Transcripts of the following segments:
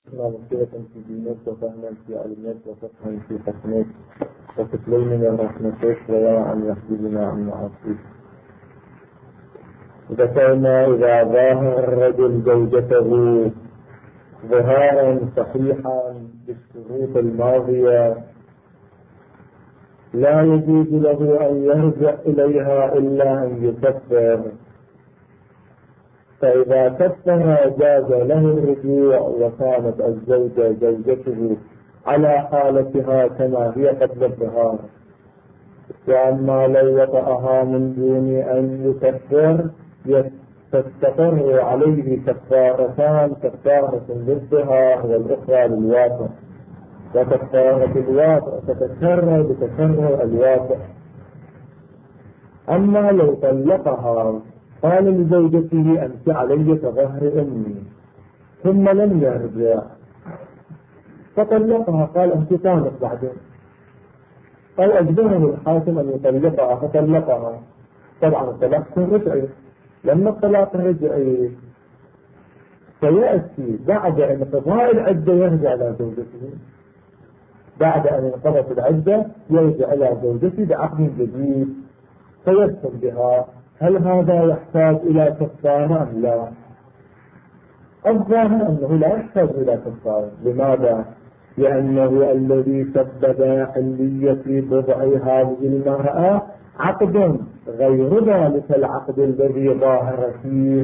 مغفرة في دينك وفهما في علمك وفقها في حكمك وتسليم من رحمتك ويرى أن يحجبنا عن معاصيك. ذكرنا إذا ظاهر الرجل زوجته ظهارا صحيحا بالشروط الماضية لا يجوز له أن يرجع إليها إلا أن يكفر، فإذا كفر جاز له الرجوع وكانت الزوجة زوجته على حالتها كما هي قبل الظهار. وأما لو وطأها من دون أن يكفر تستقر عليه كفارتان، كفارة للظهار والأخرى للواقع، وكفارة الواقع تتكرر بتكرر الواقع. أما لو طلقها قال لزوجته أنت علي كظهر أمي ثم لم يرجع فطلقها، قال أنت طالق بعدين، أو أجبره الحاكم أن يطلقها فطلقها، طبعا الطلاق رجعي. لما الطلاق الرجعي سيأتي بعد انقضاء العدة يرجع إلى زوجته، بعد أن انقضت العدة يرجع إلى زوجته بعقد جديد فيدخل بها. هل هذا يحتاج إلى كفارة أم لا؟ الظاهر أنه لا يحتاج إلى كفارة. لماذا؟ لأنه الذي سبب حلية بضع هذه المرأة عقد غير ذلك العقد الذي ظاهر فيه.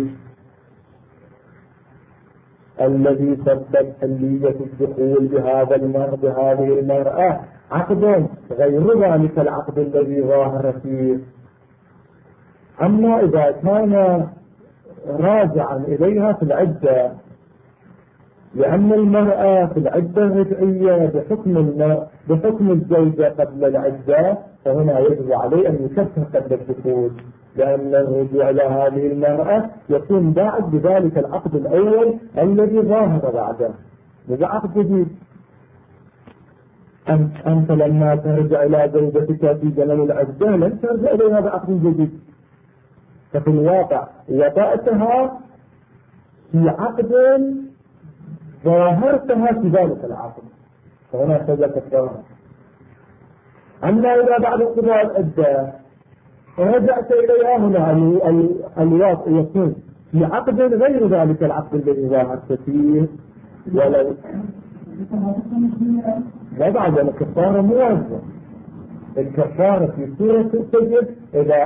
الذي سبب حلية الدخول بهذه المرأة عقد غير ذلك العقد الذي ظاهر فيه. أما إذا كان راجعا إليها في العدة، لأن المرأة في العدة الرجعية بحكم الزوجة قبل العدة، فهنا يجب عليه أن يكفر قبل الدخول، لأن الرجوع إلى هذه المرأة يكون بعد بذلك العقد الأول الذي ظاهر بعده، هذا عقد جديد. أنت لما ترجع إلى زوجتك في زمن العدة لن ترجع إليها بعقد جديد، ففي الواقع وطأتها في عقد ظاهرتها في ذلك العقد، فهنا تجد كفارة. أما إذا بعد انقضاء العدة رجعت إليها، هنا الواقع يكون في عقد غير ذلك العقد الذي ظاهرت فيه، ولو بعد الكفارة موازنة. الكفارة في سورة تجد إذا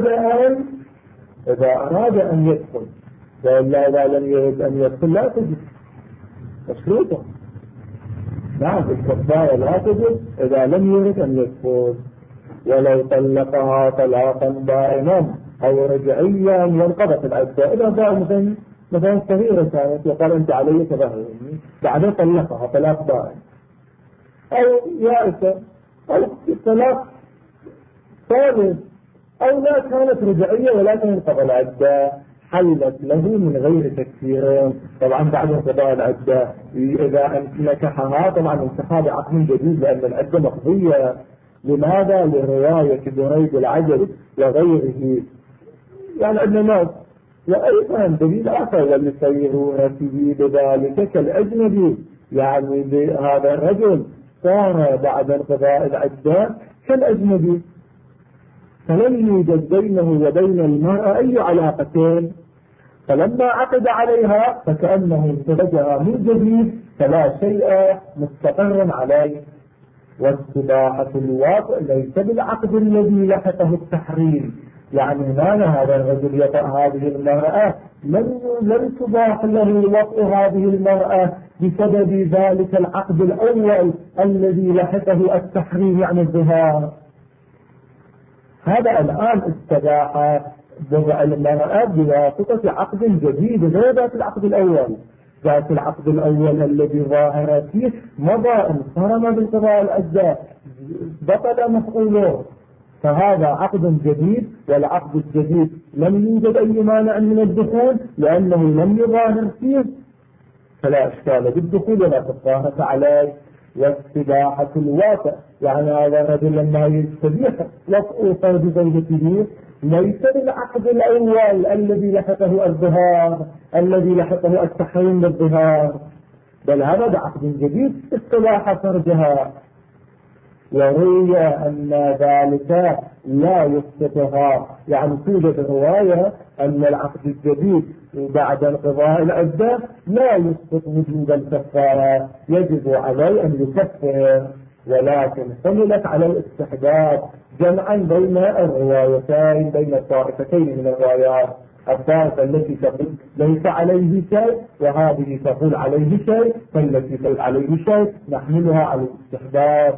أراد أن يدخل، وإلا إذا لم يرد أن يدخل لا تجد مشروطة. نعم، الكفارة لا تجد إذا لم يرد أن يدخل. ولو طلقها طلاقا دائما أو رجعيا وانقضت العدة، إذا باع مثلا صغيرة كانت وقال أنت علي كظهر أمي، بعدين طلقها طلاق دائم، أو يائسة، أو طلاق ثالث، أو لا كانت رجعية ولكن انقضى العدة، حلت له من غير تكفير. طبعا بعد انقضاء العدة إذا نكحها طبعا انتهى بعقد جديد، لأن العدة مقضية. لماذا؟ لرواية بريد العجل وغيره، يعني عندنا ناس. وأيضا دليل آخر وليصيرون فيه بذلك كالأجنبي، يعني هذا الرجل صار بعد انقضاء العدة كالأجنبي، فلم يوجد بينه وبين المرأة أي علاقتين، فلما عقد عليها فكأنه ازدوجها من جديد، فلا شيء مستقر عليه. واستباحة الواقع ليس بالعقد الذي لحقه التحريم، يعني ما هذا الرجل يطأ هذه المرأة لم تباح له وطأ هذه المرأة بسبب ذلك العقد الأول الذي لحقه التحريم، يعني الظهار. هذا الآن استباح بضع المرأة بواسطة عقد جديد غير ذات العقد الأول. ذات العقد الأول الذي ظاهر فيه مضى انصرم بانقضاء العدة، بطل مفعوله، فهذا عقد جديد، والعقد الجديد لم يوجد أي مانع من الدخول لأنه لم يظاهر فيه، فلا إشكال بالدخول ولا كفارة عليه. واستباحة الواقع، يعني هذا الرجل لما يستبيح وطأ بزوجته ليس بالعقد الأول الذي لحقه الظهار، الذي لحقه التحريم بالظهار، بل هذا بعقد جديد استباح فرجها. وروي أن ذلك لا يسقطها، يعني توجد رواية أن العقد الجديد بعد انقضاء العدة لا يسقط وجوب الكفارة، يجب عليه أن يكفر، ولكن حملت على الاستحباب جمعا بين الروايتين، بين الطائفتين من الروايات، الطائفة التي تقول ليس عليه شيء وهذه تقول عليه شيء، فالتي تقول عليه شيء نحملها على الاستحباب.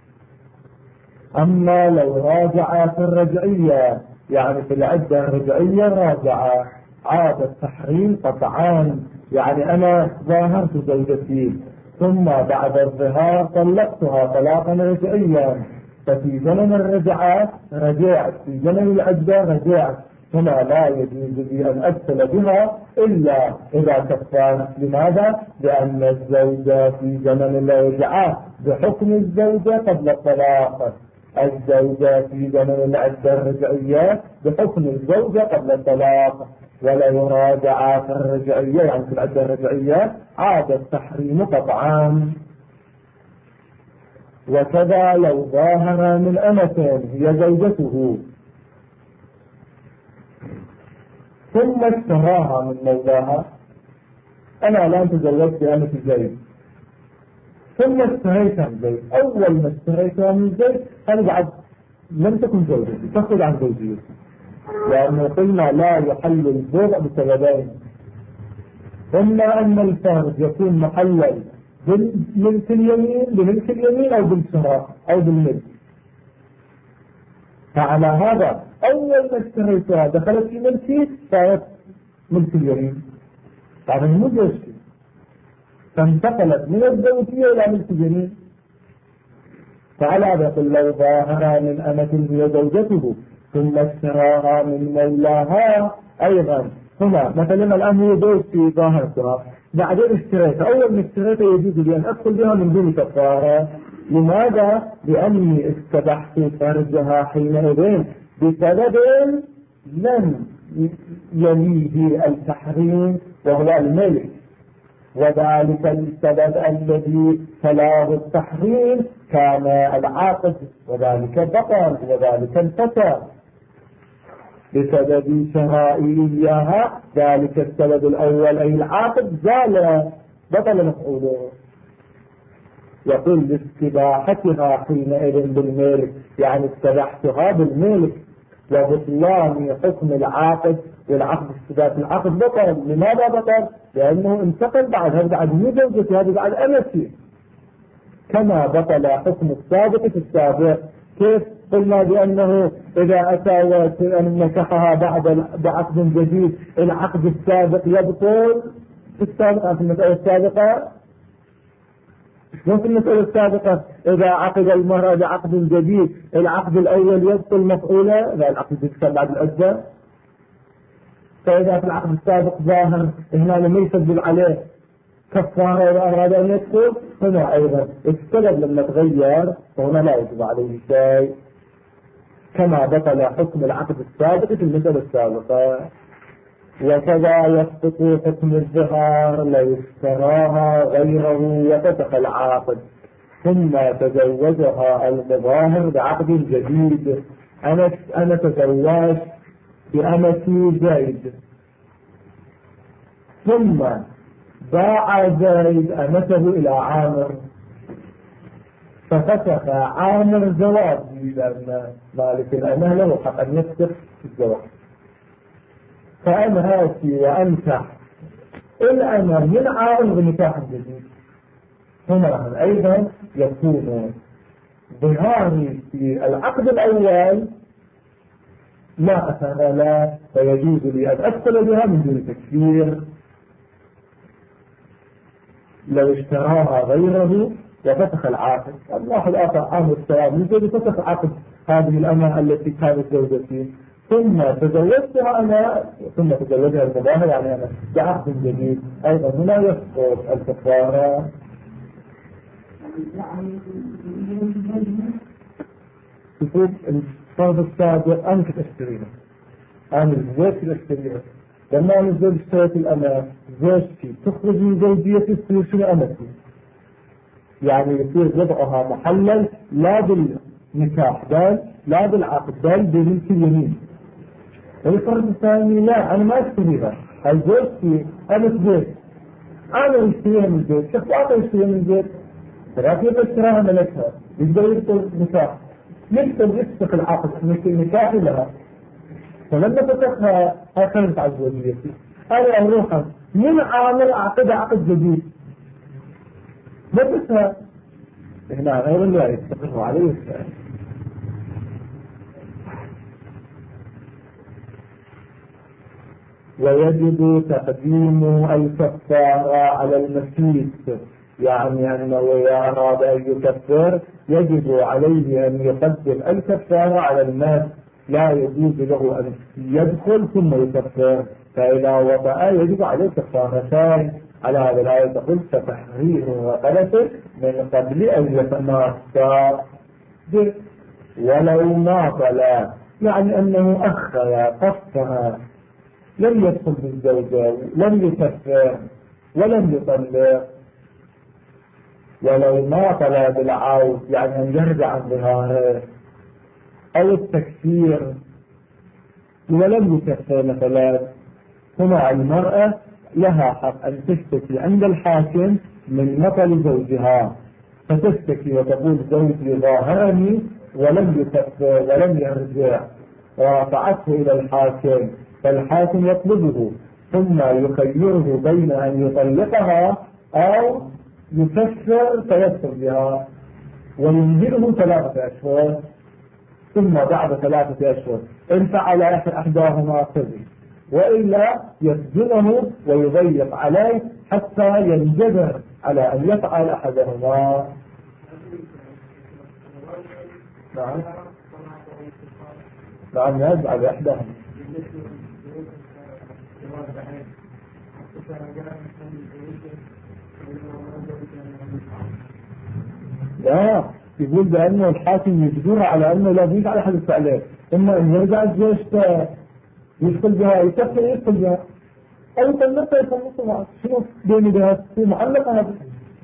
أما لو راجع في الرجعية، يعني في العدة الرجعية راجع، عاد التحريم قطعان، يعني أنا ظاهرت زوجتي ثم بعد الظهار طلقتها طلاقا رجعيا، ففي زمن الرجعة رجعت، في زمن العدة رجعت، هنا لا يجوز لي أن أدخل بها إلا إذا كفرت. لماذا؟ لأن الزوجة في زمن الرجعة بحكم الزوجة قبل الطلاق، الزوجة في زمن العدة الرجعية بحكم الزوجة قبل الطلاق، ولا يراجع في الرجعية، يعني في العدة الرجعية عاد التحريم قطعان. وكذا لو ظاهر من أمة هي زوجته ثم اشتراها من مولاها، أنا الآن تزوجت بأمة زيد ثم اشتريتها من زيد، أول ما اشتريتها من زيد أنا بعد لم تكن زوجتي، تخرج عن زوجيتي، لأنه قلنا لا يحل البيع بسببين، إما أن الفرد يكون محلل بالملك اليمين أو بالشراء أو بالملك. فعلى هذا أول ما اشتريتها دخلت في ملكي صارت ملك اليمين، طبعا مو زوجتي، فانتقلت من الزوجية إلى ملك اليمين. فعلى هذا يقول لو ظاهر من أمة هي زوجته ثم اشتراها من مولاها أيضا، هنا مثلا الآن هي زوجتي ظاهرتها، بعدين اشتريتها، أول ما اشتريتها يجوز لي أن أدخل بها من دون كفارة. لماذا؟ لأني استبحت فرجها حينئذ بسبب لم يليه التحريم وهو الملك، وذلك السبب الذي تلاه التحريم كان العاقد، وذلك بطل، وذلك الفتى بسبب شرائه إياها. ذلك السبب الأول أي العاقد زال بطل مفعوله. يقول لاستباحتها حينئذ بالملك، يعني استباحتها بالملك، وبطلان حكم العاقد، والعقد استباحة العقد بطل. لماذا بطل؟ لأنه انتقل بعد هذا، بعد مو زوجتي، هذا بعد أمتي، كما بطل حكم السابق في السابق. كيف قلنا بأنه إذا أتى وأن نكحها بعقد جديد العقد السابق يبطل في السابق؟ في المسألة السابقة وفي المسألة السابقة إذا عقد المرأة بعقد جديد العقد الأول يبطل مفعوله، لا العقد الجديد بعد العدة. فإذا في العقد السابق ظاهر هنا لم يسبب عليه كفارة وأراد أن يدخل، هنا أيضا السبب لما تغير فهنا لا يجب عليه شيء، كما بطل حكم العقد السابق في المسألة السابقة. وكذا يسقط حكم الظهار لو اشتراها غيره وفتح العاقد ثم تزوجها المظاهر بعقد جديد. أنا تزوجت بأمتي زيد، ثم باع زيد أمته إلى عامر، ففتح عامر زواجي، لأن مالك الأمة له حق أن يفتح الزواج، فأنا آتي وأنكح الأمة من عامر بنكاح جديد. هنا أيضا يكون ظهاري في العقد الأول لا أثر له، فيجوز لي أن أدخل بها من دون تكفير. لو اشتراها غيره وفتح العاقد، الواحد آخر عامل السلام يجب فتح عقد هذه الأمة التي كانت زوجتي، ثم تزوجتها أنا، ثم تزوجها المظاهر، يعني أنا بعقد جديد، أيضا هنا يسقط الكفارة. تقول الفرض السابق أنا كنت أشتريها، أنا الزوج كنت أشتريها، لما الزوج اشترت الأمة زوجتي تخرج من زوجيتي تصير شنو أمتي، يعني يصير وضعها محلل لا بالنكاح بل لا بالعقد بل بملك اليمين. الفرد الثاني لا أنا ما أشتريها، زوجتي أمة بيت أنا أشتريها من البيت، شخص آخر يشتريها من البيت ولكن اشتراها ملكها يقدر يدخل نكاح، يقدر يفسخ العقد النكاح لها. فلما فتحها خرجت على زوجيتي أنا أروحها من عامل أعقد عقد جديد بس هنا غير الله يستقر عليه السلام. ويجب تقديم الكفارة على المسيس، يعني أنه إذا أراد أن يكفر يجب عليه أن يقدم الكفارة على الناس، لا يجوز له أن يدخل ثم يكفر، فإذا وضع يجب عليه كفارتان. على هذا الآية تقول فتحرير رقبته من قبل أن يتماسى به ولو ما طلع، يعني أنه أخر قصها لم يدخل بالزوجة لم يكفر ولم يطلق، ولو ما طلع بالعود يعني أن يرجع عن ظهاره أو التكفير ولم يكفر مثلا، هنا المرأة لها حق أن تشتكي عند الحاكم من نقل زوجها، فتشتكي وتقول زوجي ظاهرني ولم يكفر ولم يرجع، ورفعته إلى الحاكم، فالحاكم يطلبه ثم يخيره بين أن يطلقها أو يكفر فيكفر بها وينزله 3 أشهر، ثم بعد 3 أشهر إن فعل إحداهما قضي، وإلا يسجنه ويضيق عليه حتى ينجبر على أن يفعل أحدهما. نعم نعم يجعل إحداهما. لا يقول بأنه الحاكم يجبرها على أنه لا يجب على أحد الفعلين، إما أن يرجع زوجته يدخل بها يكفر يدخل بها أو يطلقها يطلقها معه، شنو بين بها في معلقة هذه؟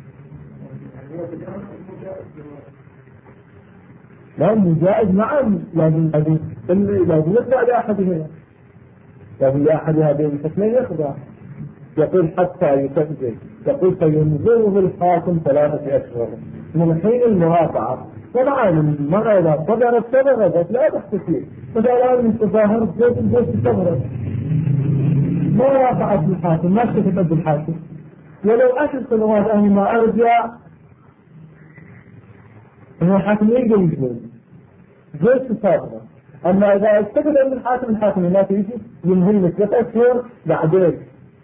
لا مجائز نعم لازم يخضع لأحدهما، لازم لأحد هذين الحكمين يخضع. يقول حتى يكفر، يقول فينظره الحاكم 3 أشهر من حين المراجعة. طبعا المرأة إذا صبرت لا تحتكي، فإذا من تظاهر زوج صبرت ما رافعت الحاكم ما اشتكت عند الحاكم، ولو 10 سنوات أنا ما أرجع هو الحاكم يقدر يجبر زوج صابرة. أما إذا اشتكت عند الحاكم ما تيجي ينهي 3 أشهر بعدين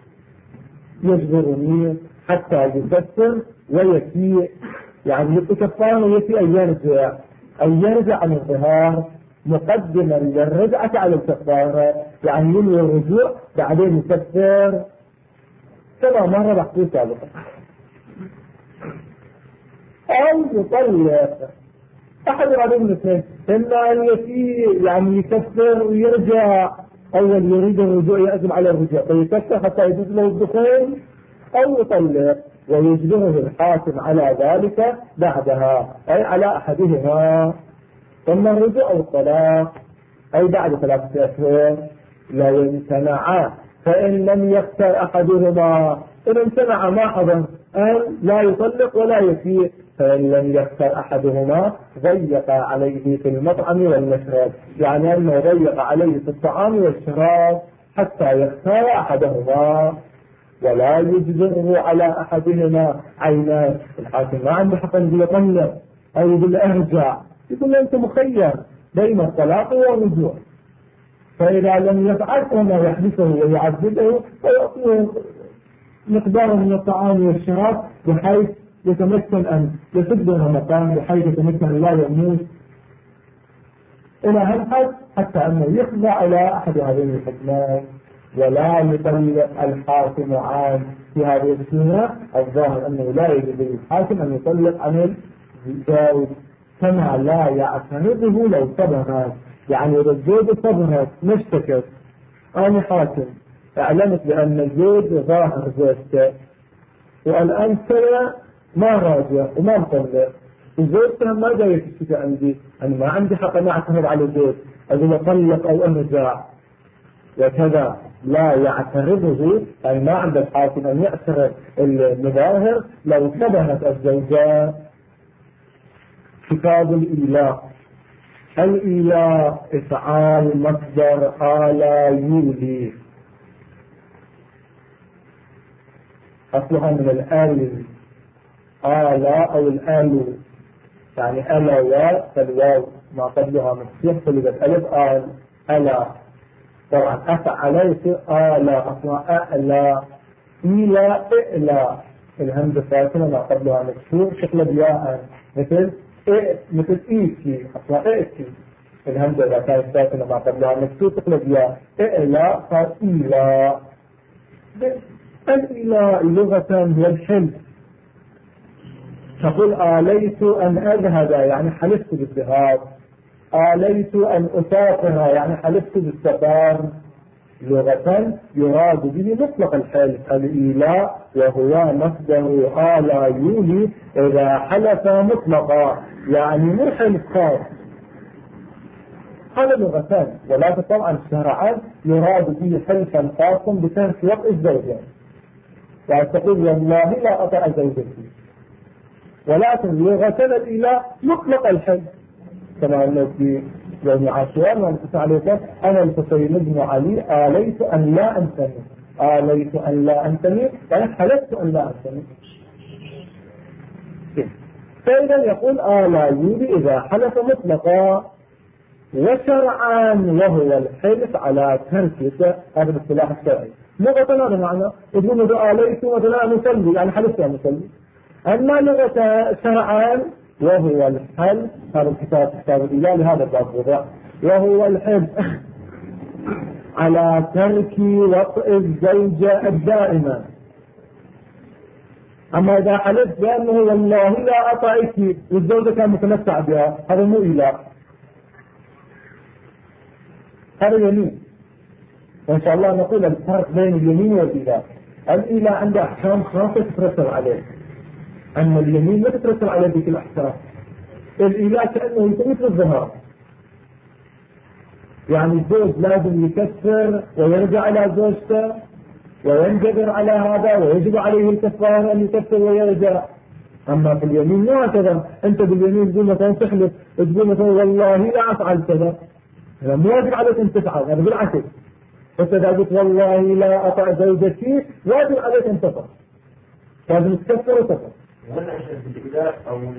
يجبرني حتى يكفر ويكفي، يعني يتكفر ويكفي أن يرجع عن الظهار مقدما للرجعة على الكفارة، يعني ينوي الرجوع بعدين يكفر كما مرة بحثي سابقا، أو يطلق أحد هذين الاثنين، إما أن يعني يكفر ويرجع، أول يريد الرجوع يأزم على الرجوع فيكفر حتى يجوز له الدخول، أو يطلق ويجبره الحاكم على ذلك بعدها أي على أحدهما، إما الرجوع أو الطلاق أي بعد 3 أشهر. لا يمتنع، فإن لم يختر أحدهما إن امتنع ما حضر أن لا يطلق ولا يفيء، فإن لم يختر أحدهما ضيق عليه في المطعم والمشرب، يعني أنه ضيق عليه في الطعام والشراب حتى يختار أحدهما ولا يجبره على أحدهما عيناه. الحاكم ما عنده حق أن يطلق أو يقول أرجع، يقول أنت مخير بين الطلاق والرجوع، فإذا لم يفعل فما يحبسه ويعذبه ويعطيه مقدار من الطعام والشراب بحيث يتمكن أن يسد رمضان، بحيث يتمكن لا يموت إلى هالحد، حتى أنه يخضع إلى أحد هذين الحكمان ولا يطلق الحاكم عن في هذه السنة. الظاهر أنه لا يجب للحاكم أن يطلق عن الزوج كما لا يعترضه لو صبرت، يعني إذا الزوج صبرت ما اشتكت أنا حاكم أعلمت بأن زوج ظاهر زوجته، والآن سنة ما راجع وما مطلع، وزوجته ما جاي تشتكي عندي، أنا ما عندي حق أن أعترض على زوج أقول أطلق أو أرجع وكذا، لا يعترضه، يعني ما عند الحاكم أن يعترض المظاهر لو شبهت الزوجات. كتاب الإيلاء. الإيلاء إفعال مصدر آلا يولي، أصلها من الآل آلا أو الآل، يعني ألا فالواو ما قبلها مفتوح قلبت ألف آل ألا. طبعا أفعل يصير آلا، أصلها ألا. إيلا إئلا، الهمزة ساكنة ما قبلها مكسور شكل بياء، مثل إيتي، أصلها إيتي، الهمزة إذا كانت ساكنة ما قبلها مكسور شكل بياء. إئلا صار إيلا. الإيلاء لغة هي الحلف. تقول آليت أن أذهب يعني حلفت بالذهاب، آليت أن أسافر يعني حلفت بالسفر. لغة يراد به مطلق الحلف الإيلاء، وهو مصدر آلا يولي إذا حلف مطلقا، يعني مو حلف خاص. هذا لغتان، ولكن طبعا شرعا يراد به حلفا خاصا بترك وطء الزوجة، يعني تقول والله لا أطع زوجتي، ولكن لغة الإيلاء مطلق الحلف، كما أنه في يوم عاشوراء ونقص عليه أنا الحسين بن علي آليت أن لا أنتمي، آليت أن لا أنتمي يعني حلفت أن لا أنتمي. فإذا يقول آلا يولي إذا حلف مطلقا. وشرعا وهو الحلف على ترك، هذا الاصطلاح الشرعي. لغة هذا معنى، يقول إذا آليت مثلا مسلي يعني حلفت أن مسلي. أما لغة شرعا وهو الحلف، هذا الكتاب كتاب الإله لهذا الباب وضع، وهو الحلف على ترك وطء الزوجة الدائمة. أما إذا حلفت بأنه والله لا أطعك والزوجة كان متمتع بها، هذا مو إله، هذا يمين. وإن شاء الله نقول الفرق بين اليمين والإله. الإله عنده أحكام خاصة تترتب عليه، أما اليمين ما تترتب عليه ذيك الأحكام. الإله كأنه مثل الظهار، يعني الزوج لازم يكفر ويرجع على زوجته وينجبر على هذا ويجب عليه الكفارة أن يكفر ويرجع. أما في اليمين ما هكذا، أنت باليمين تقول مثلا تحلف، تقول مثلا والله لا أفعل كذا، مو واجب عليك أن تفعل، هذا بالعكس. أنت إذا قلت والله لا أطع زوجتي واجب عليك أن تفعل، لازم تكفر وتفعل. ولا الإله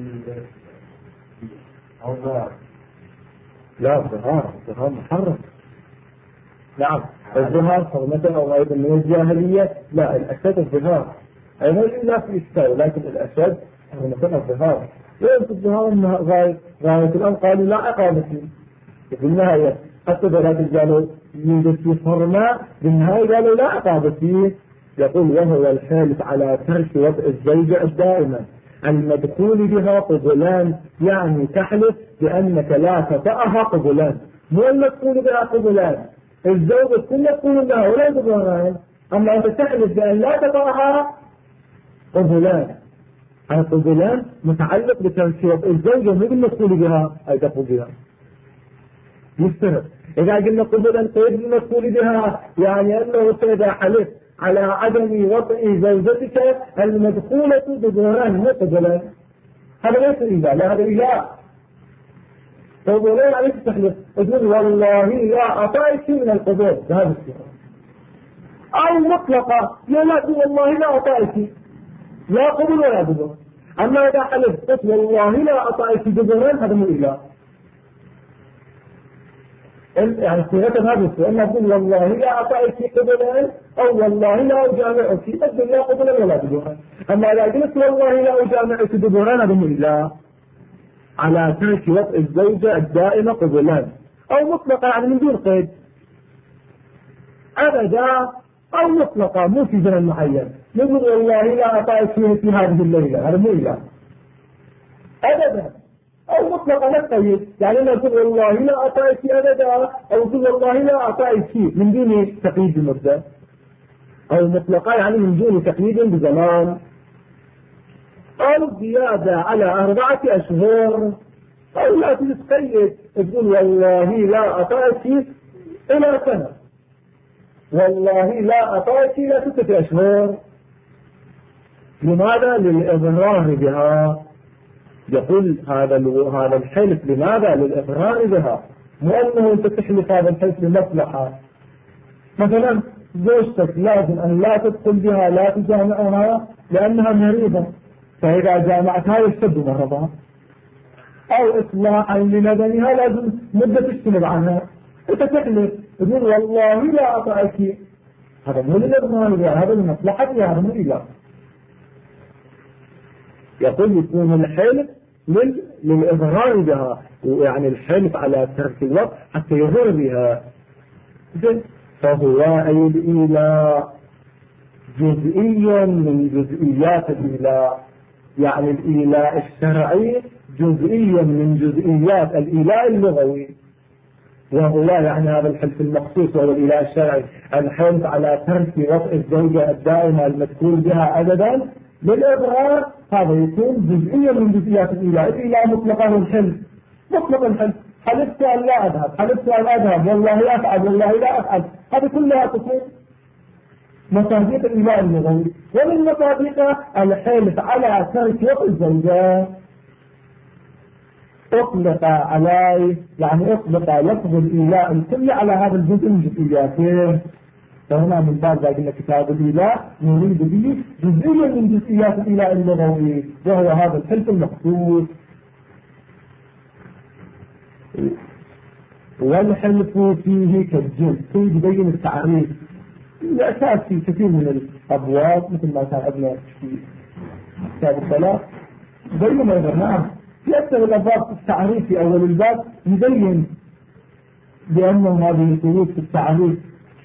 أو الظهار؟ لا الظهار محرم. نعم الظهار حرمة أو أيضا من الجاهلية. لا الأسد الظهار أيضا لا في إشكال، لكن الأسد حرمة الظهار. وين في الظهار أنها غاية الأمر قالوا لا عقابة في النهاية، حتى ذلك قالوا يوجد في حرمة، بالنهاية قالوا لا عقابة فيه. يقول وهو الحالف على ترك وضع الزوجة الدائمة المدخول بها قبلان، يعني تحلف بأنك لا تطأها قبلان، مو المدخول بها قبلان، الزوجة كل يقول لها ولا يقولون. أما أنت تحلف بأن لا تطأها قبلان، القبلان متعلق بترك وضع الزوجة مو المدخول بها أي تقول بها يستمر. إذا قلنا قبلا قيد المدخول بها يعني أنه إذا حلف على عدم وطئ زوجتك المدخولة بظهران مو قبلا، هذا ليس إله، لا هذا إله. فظهران عليك تحلف تقول والله لا أطعك من القبول بهذا الشيء، أو مطلقة لا والله لا أطعك لا قبل ولا قبل. أما إذا حلف قلت والله لا أطعك بظهران هذا مو إله، يعني صيغة هذا السؤال نقول والله لا أطعك قبلا أو والله لا أجامعك، أقول لا قبلا ولا قبلا. أما إذا قلت والله لا أجامعك قبلا هذا مو إله، على ترك وطئ الزوجة الدائمة قبلان، أو مطلقة يعني من دون قيد أبدا، أو مطلقة مو في زمن معين، نقول والله لا أطعك في هذه الليلة، هذا مو إله أبدا. أو مطلقة لا قيد، يعني نقول والله لا أطعك أبدا، أو نقول والله لا أطعك من دون تقييد المدة. أو مطلقة يعني من دون تقييد بزمان، أو زيادة على 4 أشهر، أو لا تتقيد تقول والله لا أطعك إلى سنة، والله لا أطعك إلى 6 أشهر. لماذا؟ للإضرار بها. يقول هذا الحلف لماذا؟ للإضرار بها، مو أنه أنت تحلف هذا الحلف لمصلحة. مثلا زوجتك لازم أن لا تدخل بها، لا تجامعها لأنها مريضة، فإذا جامعتها يشتد مرضها، أو إصلاحا لندنها لازم مدة تجتنب عنها، أنت تحلف تقول والله لا أطعك، هذا مو للإضرار بها، هذا لمصلحتها، هذا مو إله. يقول يكون الحلف للإضرار بها، يعني الحلف على ترك الوقت حتى يضر بها. فهو أي الإيلاء جزئيا من جزئيات الإيلاء، يعني الإيلاء الشرعي جزئيا من جزئيات الإيلاء اللغوي، وهو يعني هذا الحلف المخصوص وهو الإيلاء الشرعي، الحلف على ترك وطء الزوجة الدائمة المذكور بها أبدا للإضرار، هذا يكون جزئيا من جزئيات الإيلاء. الإيلاء مطلقا الحلف، مطلق الحلف، حلفت أن لا أذهب، حلفت أن أذهب، والله أفعل، والله لا أفعل، هذه كلها تكون مصادق الإيلاء اللغوي. ومن مصادقه الحلف على ترك وطء الزوجة، أطلق عليه، يعني أطلق لفظ الإيلاء الكل على هذا الجزء من جزئياته. فهنا من بعد قلنا كتاب الإيلاء نريد به جزئيا من جزئيات الإيلاء اللغوي، وهو هذا الحلف المخصوص. والحلف فيه كالجنس، فيه يبين التعريف الأساس في كثير من الأبواب، مثل ما كان عندنا في كتاب الصلاة يبين أيضا. نعم، في أكثر الأبواب التعريف في أول الباب يبين بأنه هذه الشروط في التعريف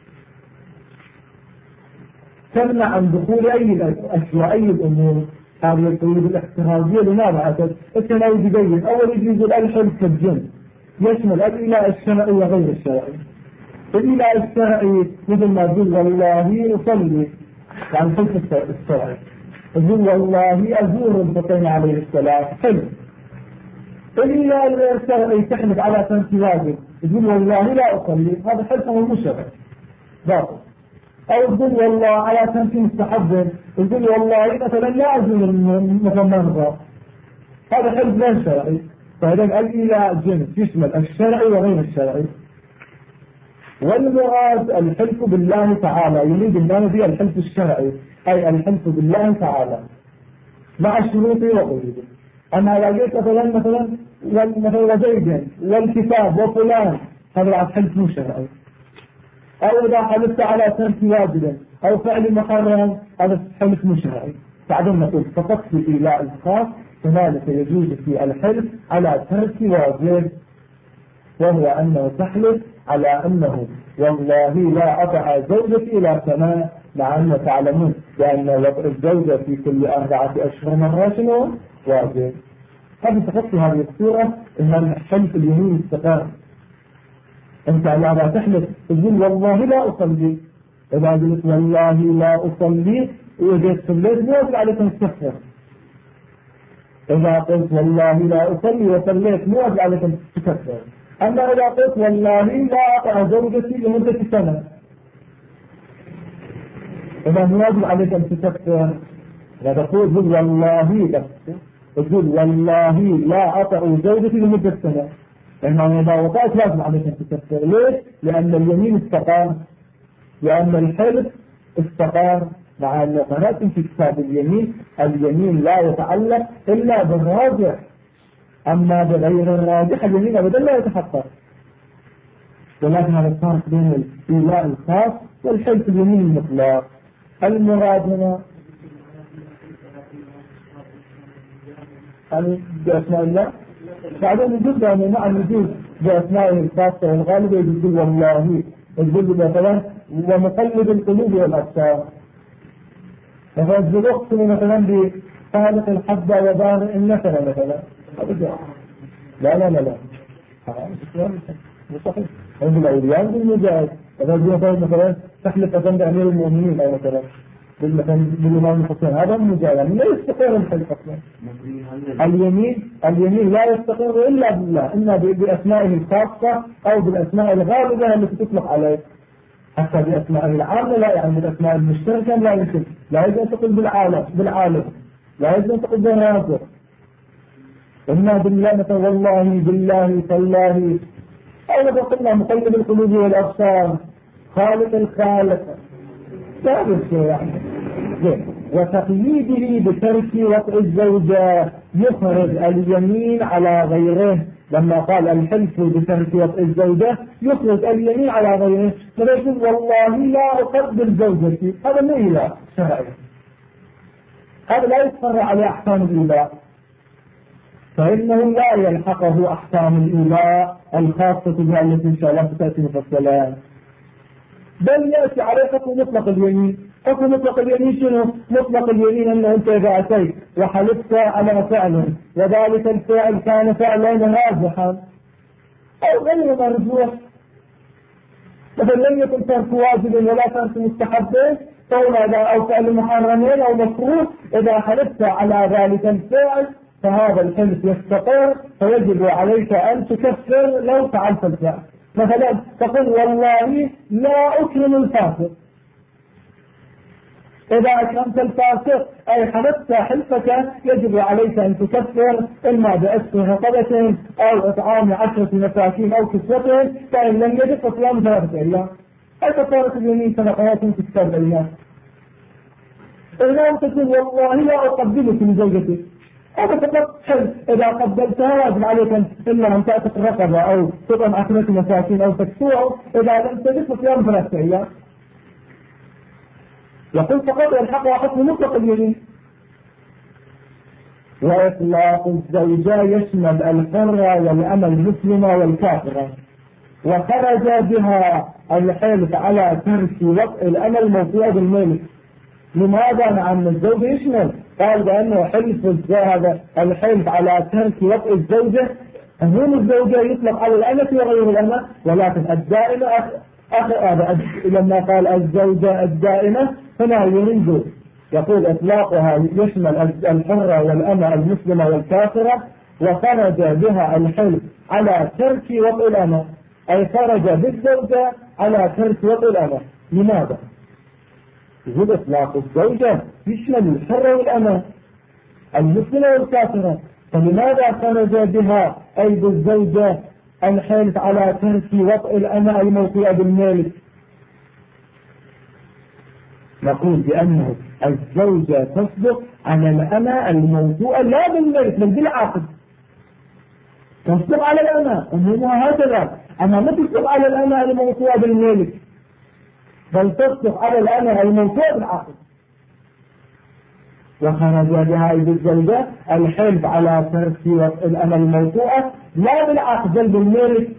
تمنع عن دخول أي الأشياء، أي الأمور. هذه القيود الاحترازية لماذا أتت؟ التناوي يبين أول يجوز الحلف كالجنس، يشمل الإيلاء الشرعي وغير الشرعي. الإيلاء الشرعي مثل ما تقول والله أصلي، يعني حلف الشرعي، تقول والله أزور الحسين عليه السلام، حلف. الإيلاء الشرعي تحلف على ترك واجب، تقول والله لا أصلي، هذا حلف مو شرعي باطل. أو تقول والله على ترك مستحب، تقول والله مثلا لا أزور المتمرضى، هذا حلف غير شرعي. فإذا الإيلاء جنس يشمل الشرعي وغير الشرعي. والمراد الحلف بالله تعالى، يريد الله فيه الحلف الشرعي، أي الحلف بالله تعالى مع الشروط وقيوده. أما لقيت مثلا وزيد والكتاب وفلان، هذا الحلف مو شرعي. أو إذا حلفت على ترك واجب أو فعل محرم، هذا حلف مو شرعي. بعدين نقول فقط في الإيلاء الخاص كذلك يجوز في الحلف على ترك واجب، وهو أنه تحلف على أنه والله لا أطع زوجتي إلى سماء، مع أن تعلمون بأن وضع الزوجة في كل 4 أشهر مرة شنو واجب. هذه تخص هذه الصورة إن الحلف اليمين استقر. أنت لا تحلف تقول والله لا أصلي، إذا قلت والله لا أصلي وجدت صليت مو واجب عليك أن تكفر. إذا قلت والله لا أصلي وصليت مو واجب عليك أن تكفر. أما إذا قلت والله لا أطع زوجتي لمدة سنة، إذا مو واجب عليك أن تكفر. إذا تقول والله تقول والله لا أطع زوجتي لمدة سنة، لأنه إذا وقعت لازم عليك أن تكفر. ليش؟ لأن اليمين استقام، لأن الحلف استقام. مع أن قناة في كتاب اليمين لا يتعلق إلا بالراجح، أما بغير الراجح اليمين أبدا لا يتحقق. ولكن هذا الفرق بين الإيلاء الخاص والحلف اليمين المطلق. المراد هنا بأسماء الله، بعدين يجوز أن نعم يجوز بأسمائه الخاصة والغالبة، يقول والله، يقول مثلا ومقلب القلوب والأبصار، مثلا يقسم مثلا بخالق الحبة وبارئ النسل مثلا، لا لا لا لا مو صحيح. عند الأولياء بالمجاز مثلا تحلف مثلا بأمير المؤمنين أو مثلا بالإمام الحسين، هذا مجاز لا يستقر الحلف أصلا. اليمين لا يستقر إلا بالله، إما بأسمائه الخاصة أو بالأسماء الغالبة التي تطلق عليه، حتى بأسمائه العامة لا، يعني بالأسماء المشتركة لا يمكن، لا يجب أن تقل بالعالم، لا يجب أن تقل بالناظر. إما بالله مثلا والله بالله تالله، أو إذا قلنا مقلب القلوب والأبصار، خالق الخالق، لا شيء يعني. وتقييده بترك وطء الزوجة يخرج اليمين على غيره، لما قال الحلف بترك وطء الزوجة يخرج اليمين على غيره، فيقول والله لا أقبل زوجتي، هذا ما إله شرعي، هذا لا يتفرع على أحكام الإله، فإنه لا يلحقه أحكام الإله الخاصة بها التي إن شاء الله تأتي مفصلات، بل يأتي عليه حكم مطلق اليمين. حكم مطلق اليمين شنو؟ مطلق اليمين أنه أنت إذا أتيت وحلفت على فعل وذلك الفعل كان فعلا راجحا أو غير مرجوح، مثلا لم يكن ترك واجب ولا ترك مستحب أو فعل محرمين أو مكروه، إذا حلفت على ذلك الفعل فهذا الحلف يستقر، فيجب عليك أن تكفر لو فعلت الفعل. مثلا تقول والله لا أكرم الفاسق، إذا أكرمت الفاسق أي حلفت حلفك يجب عليك أن تكفر إما بأسر رقبة أو إطعام 10 مساكين أو كسوتهم، فإن لم يجب فصيام 3 أيام. أي كفارة اليمين سنقات في كتاب الأيام. إذا تقول والله لا أقبلك من زوجتي، هذا فقط حلف، إذا قبلتها واجب عليك إما أن تأتك رقبة أو تطعم 10 مساكين أو تكسوه، إذا لم تجد فصيام 3 أيام. يقول فقط يلحقها حكم مطلق اليمين. وإطلاق الزوجة يشمل الحرة والأمة المسلمة والكافرة، وخرج بها الحلف على ترك وطء الأمة الموضوع بالملك. لماذا؟ مع الزوج يشمل، قال بأنه حلف هذا الحلف على ترك وطء الزوجة، عموم الزوجة يطلق على الأمة وغير الأمة، ولكن الدائمة لما قال الزوجة الدائمة هنا يريد يقول إطلاقها يشمل الحرة والأمة المسلمة والكافرة، وخرج بها الحلف على ترك وطء الأمة، أي خرج بالزوجة على ترك وطء الأمة. لماذا؟ يقول إطلاق الزوجة يشمل الحرة والأمة المسلمة والكافرة، فلماذا خرج بها أي بالزوجة الحلف على ترك وطء الأمة الموطئة بالملك؟ نقول بأنه الزوجة تصدق على الأمة الموطئة لا بالملك بل بالعقد، تصدق على الأمة أمها هكذا، أما ما تصدق على الأمة الموطئة بالملك، بل تصدق على الأمة الموطئة بالعقد. وخرج بها بالزوجة الحلف على ترك وطء الأمة الموطئة لا بالعقد بل بالملك،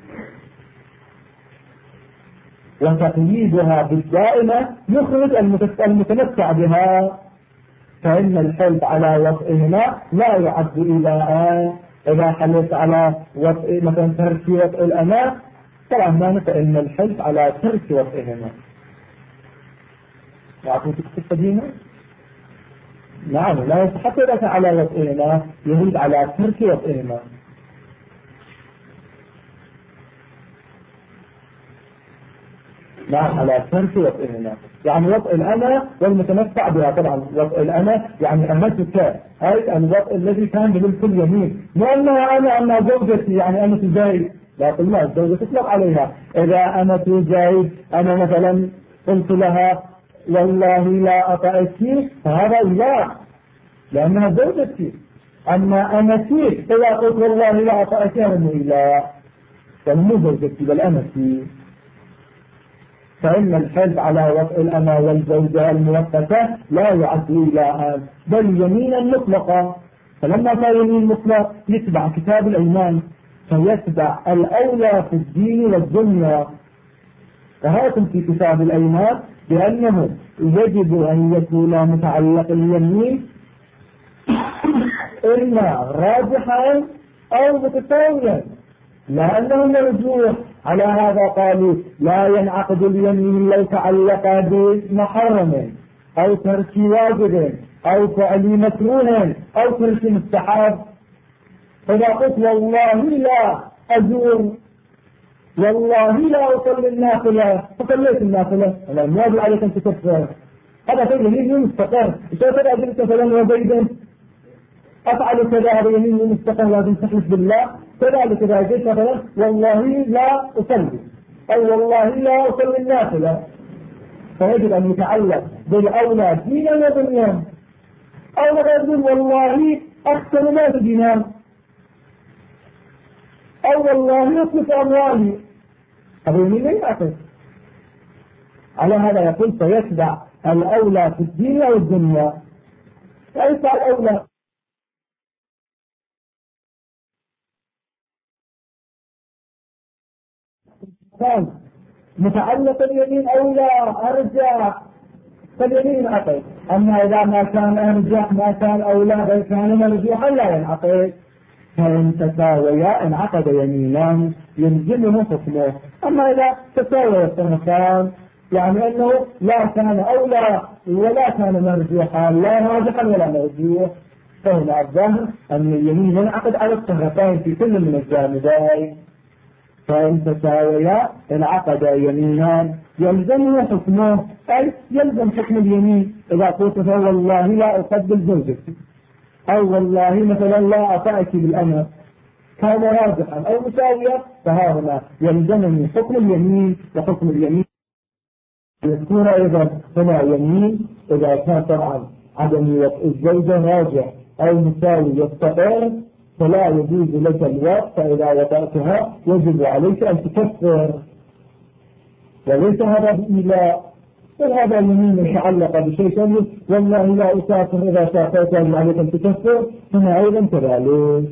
وتقييدها بالدائمة يخرج المتمتع بها، فإن الحلف على وطئهما لا يعد إلى إذا حلف على وطئ مثلا ترك وطئ الأمة طبعا ما فإن الحلف على ترك وطئهما. يعطيك القديمة؟ نعم، لا يتحط لك على وطئهما، يريد على ترك وطئهما. نعم، على ترك وطئهما، يعني وطئ الأمة والمتمتع بها. طبعا وطئ الأمة يعني أمتك، أي الوطئ الذي كان بملك اليمين، مو أنها أنا زوجتي يعني أمة زايد، لا قلنا الزوجة تطلق عليها. إذا أمة زايد أنا مثلا قلت لها والله لا أطأتي فهذا إله لأنها زوجتي، أما أمتي إذا قلت والله لا أطأتي هذا إله، فمو زوجتي بل أمتي. فإن الحلف على وطئ الأمة والزوجة الموقتة لا يعد إلها بل يمينا مطلقا، فلما كان يمين مطلق يتبع كتاب الأيمان، فيتبع الأولى في الدين والدنيا. فهاتم في كتاب الأيمان بأنه يجب أن يكون متعلق اليمين إما راجحا أو متساويا، لا أنه مرجوح على هذا قالوا لا ينعقد اليمين لو تعلق بمحرم أو ترك واجب أو فعل مكروه أو ترك مستحب. فإذا قلت والله لا أزور، والله لا أصلي النافلة، فصليت النافلة، أنا ما أقول عليك أن تكفر، هذا في يمين مستقر. إذا قلت مثلا وزيدا أفعل كذا، هذا يمين مستقر لازم تحلف بالله. كذلك إذا قلت مثلا والله لا أصلي أو والله لا أصلي النافلة، فيجب أن يتعلق بالأولى دينا ودنيا. أو يقول والله أحسن ما بدينا، أو والله يطلق أموالي، هذا يمين لا يعقد. على هذا يقول فيتبع الأولى في الدين أو الدنيا، فيتبع الأولى. كان متعلق اليمين أو لا أرجع، فاليمين عقد. أما إذا ما كان أرجع ما كان أولى بل كان مرجوحا لا ينعقد. فإن تساويا انعقد يمينان يلزمه حكمه. أما إذا تساوي الطرفان يعني أنه لا كان أولى ولا كان مرجوحا، لا راجحا ولا مرجوح، فهنا الظاهر أن اليمين ينعقد على الطرفين في كل من الجانبين. فإن تساويا انعقد يمينان يلزمه حكمه، أي يلزم حكم اليمين. إذا قلت والله لا أقبل زوجتي، أو والله مثلا لا أطأك بالأمر، كان راجحا أو مساويا، فهذا يلزمني حكم اليمين وحكم اليمين يكون أيضا هنا يمين إذا كان طبعا عدم وطء الزوجة راجع أو مساوي يستقر، فلا يجوز لك الوقت، فإذا وطأتها يجب عليك أن تكفر. وليس هذا بإيلاء، بل هذا يمين يتعلق بشيء والله لا أسافر، إذا سافرت يجب عليك أن تكفر، هنا أيضا كذلك.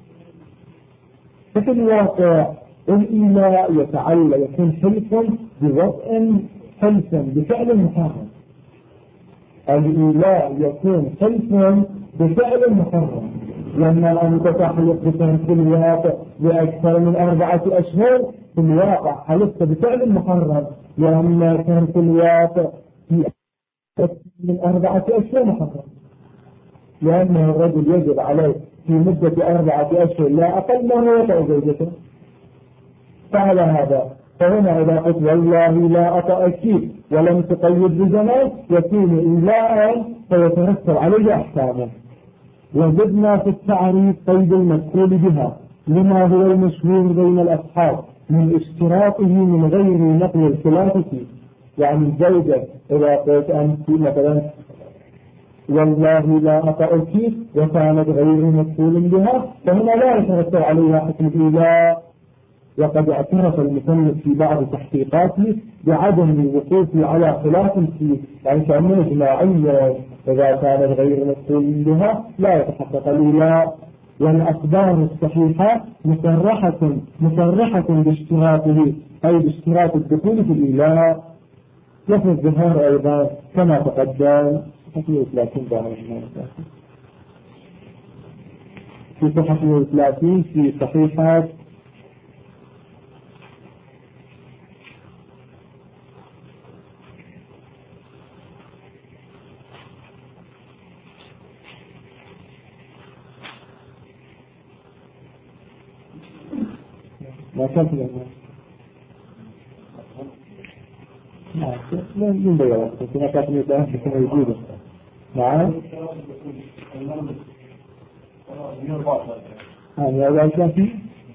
ففي الواقع الإيلاء يتعلق يكون حلفا بوطء، حلفا بفعل محرم. الإيلاء يكون حلفا بفعل محرم، لما أنت تحلف بترك الواقع بأكثر من 4 أشهر، في الواقع حلفت بفعل محرم، لأن ترك الواقع في أكثر من 4 أشهر محرم، لأن الرجل يجب عليه في مدة 4 أشهر لا أقل ما يطأ زوجته. فعلى هذا فهنا إذا قلت والله لا أطأك ولم تقيد بزمان يكون إيلاء فيترتب عليه أحكامه. وزدنا في التعريف قيد المدخول بها لما هو المشهور بين الأصحاب من اشتراطه من غير نقل الخلاف فيه. يعني الزوجة إذا قلت أنت مثلا والله لا أطأك وكانت غير مدخول بها، فهنا لا يترتب عليها حكم الإيلاء. وقد اعترف المصنف في بعض تحقيقاته بعدم الوقوف على خلاف فيه، يعني كأنه إجماعيا إذا كانت غير مدخول بها لا يتحقق الإيلاء. والأخبار الصحيحة مصرحة باشتراطه، أي باشتراط الدخول في الإيلاء. لفظ الظهار أيضا كما تقدم في 30 في صحيحة ما كانت من بيوت كما كانت مثلا بكم يجوده. نعم هذا كان فيه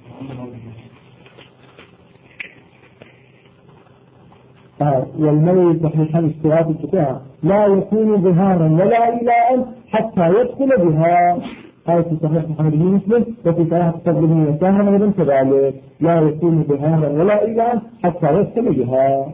والموت صحيحا اشتراط الفتاة لا يكون ظهارا ولا إيلاء حتى يدخل بها. هذا في صحيح محمد بن مسلم وفي صحيح الترمذي وسهل أيضا كذلك، لا يكون ظهارا ولا إيلاء حتى يدخل بها.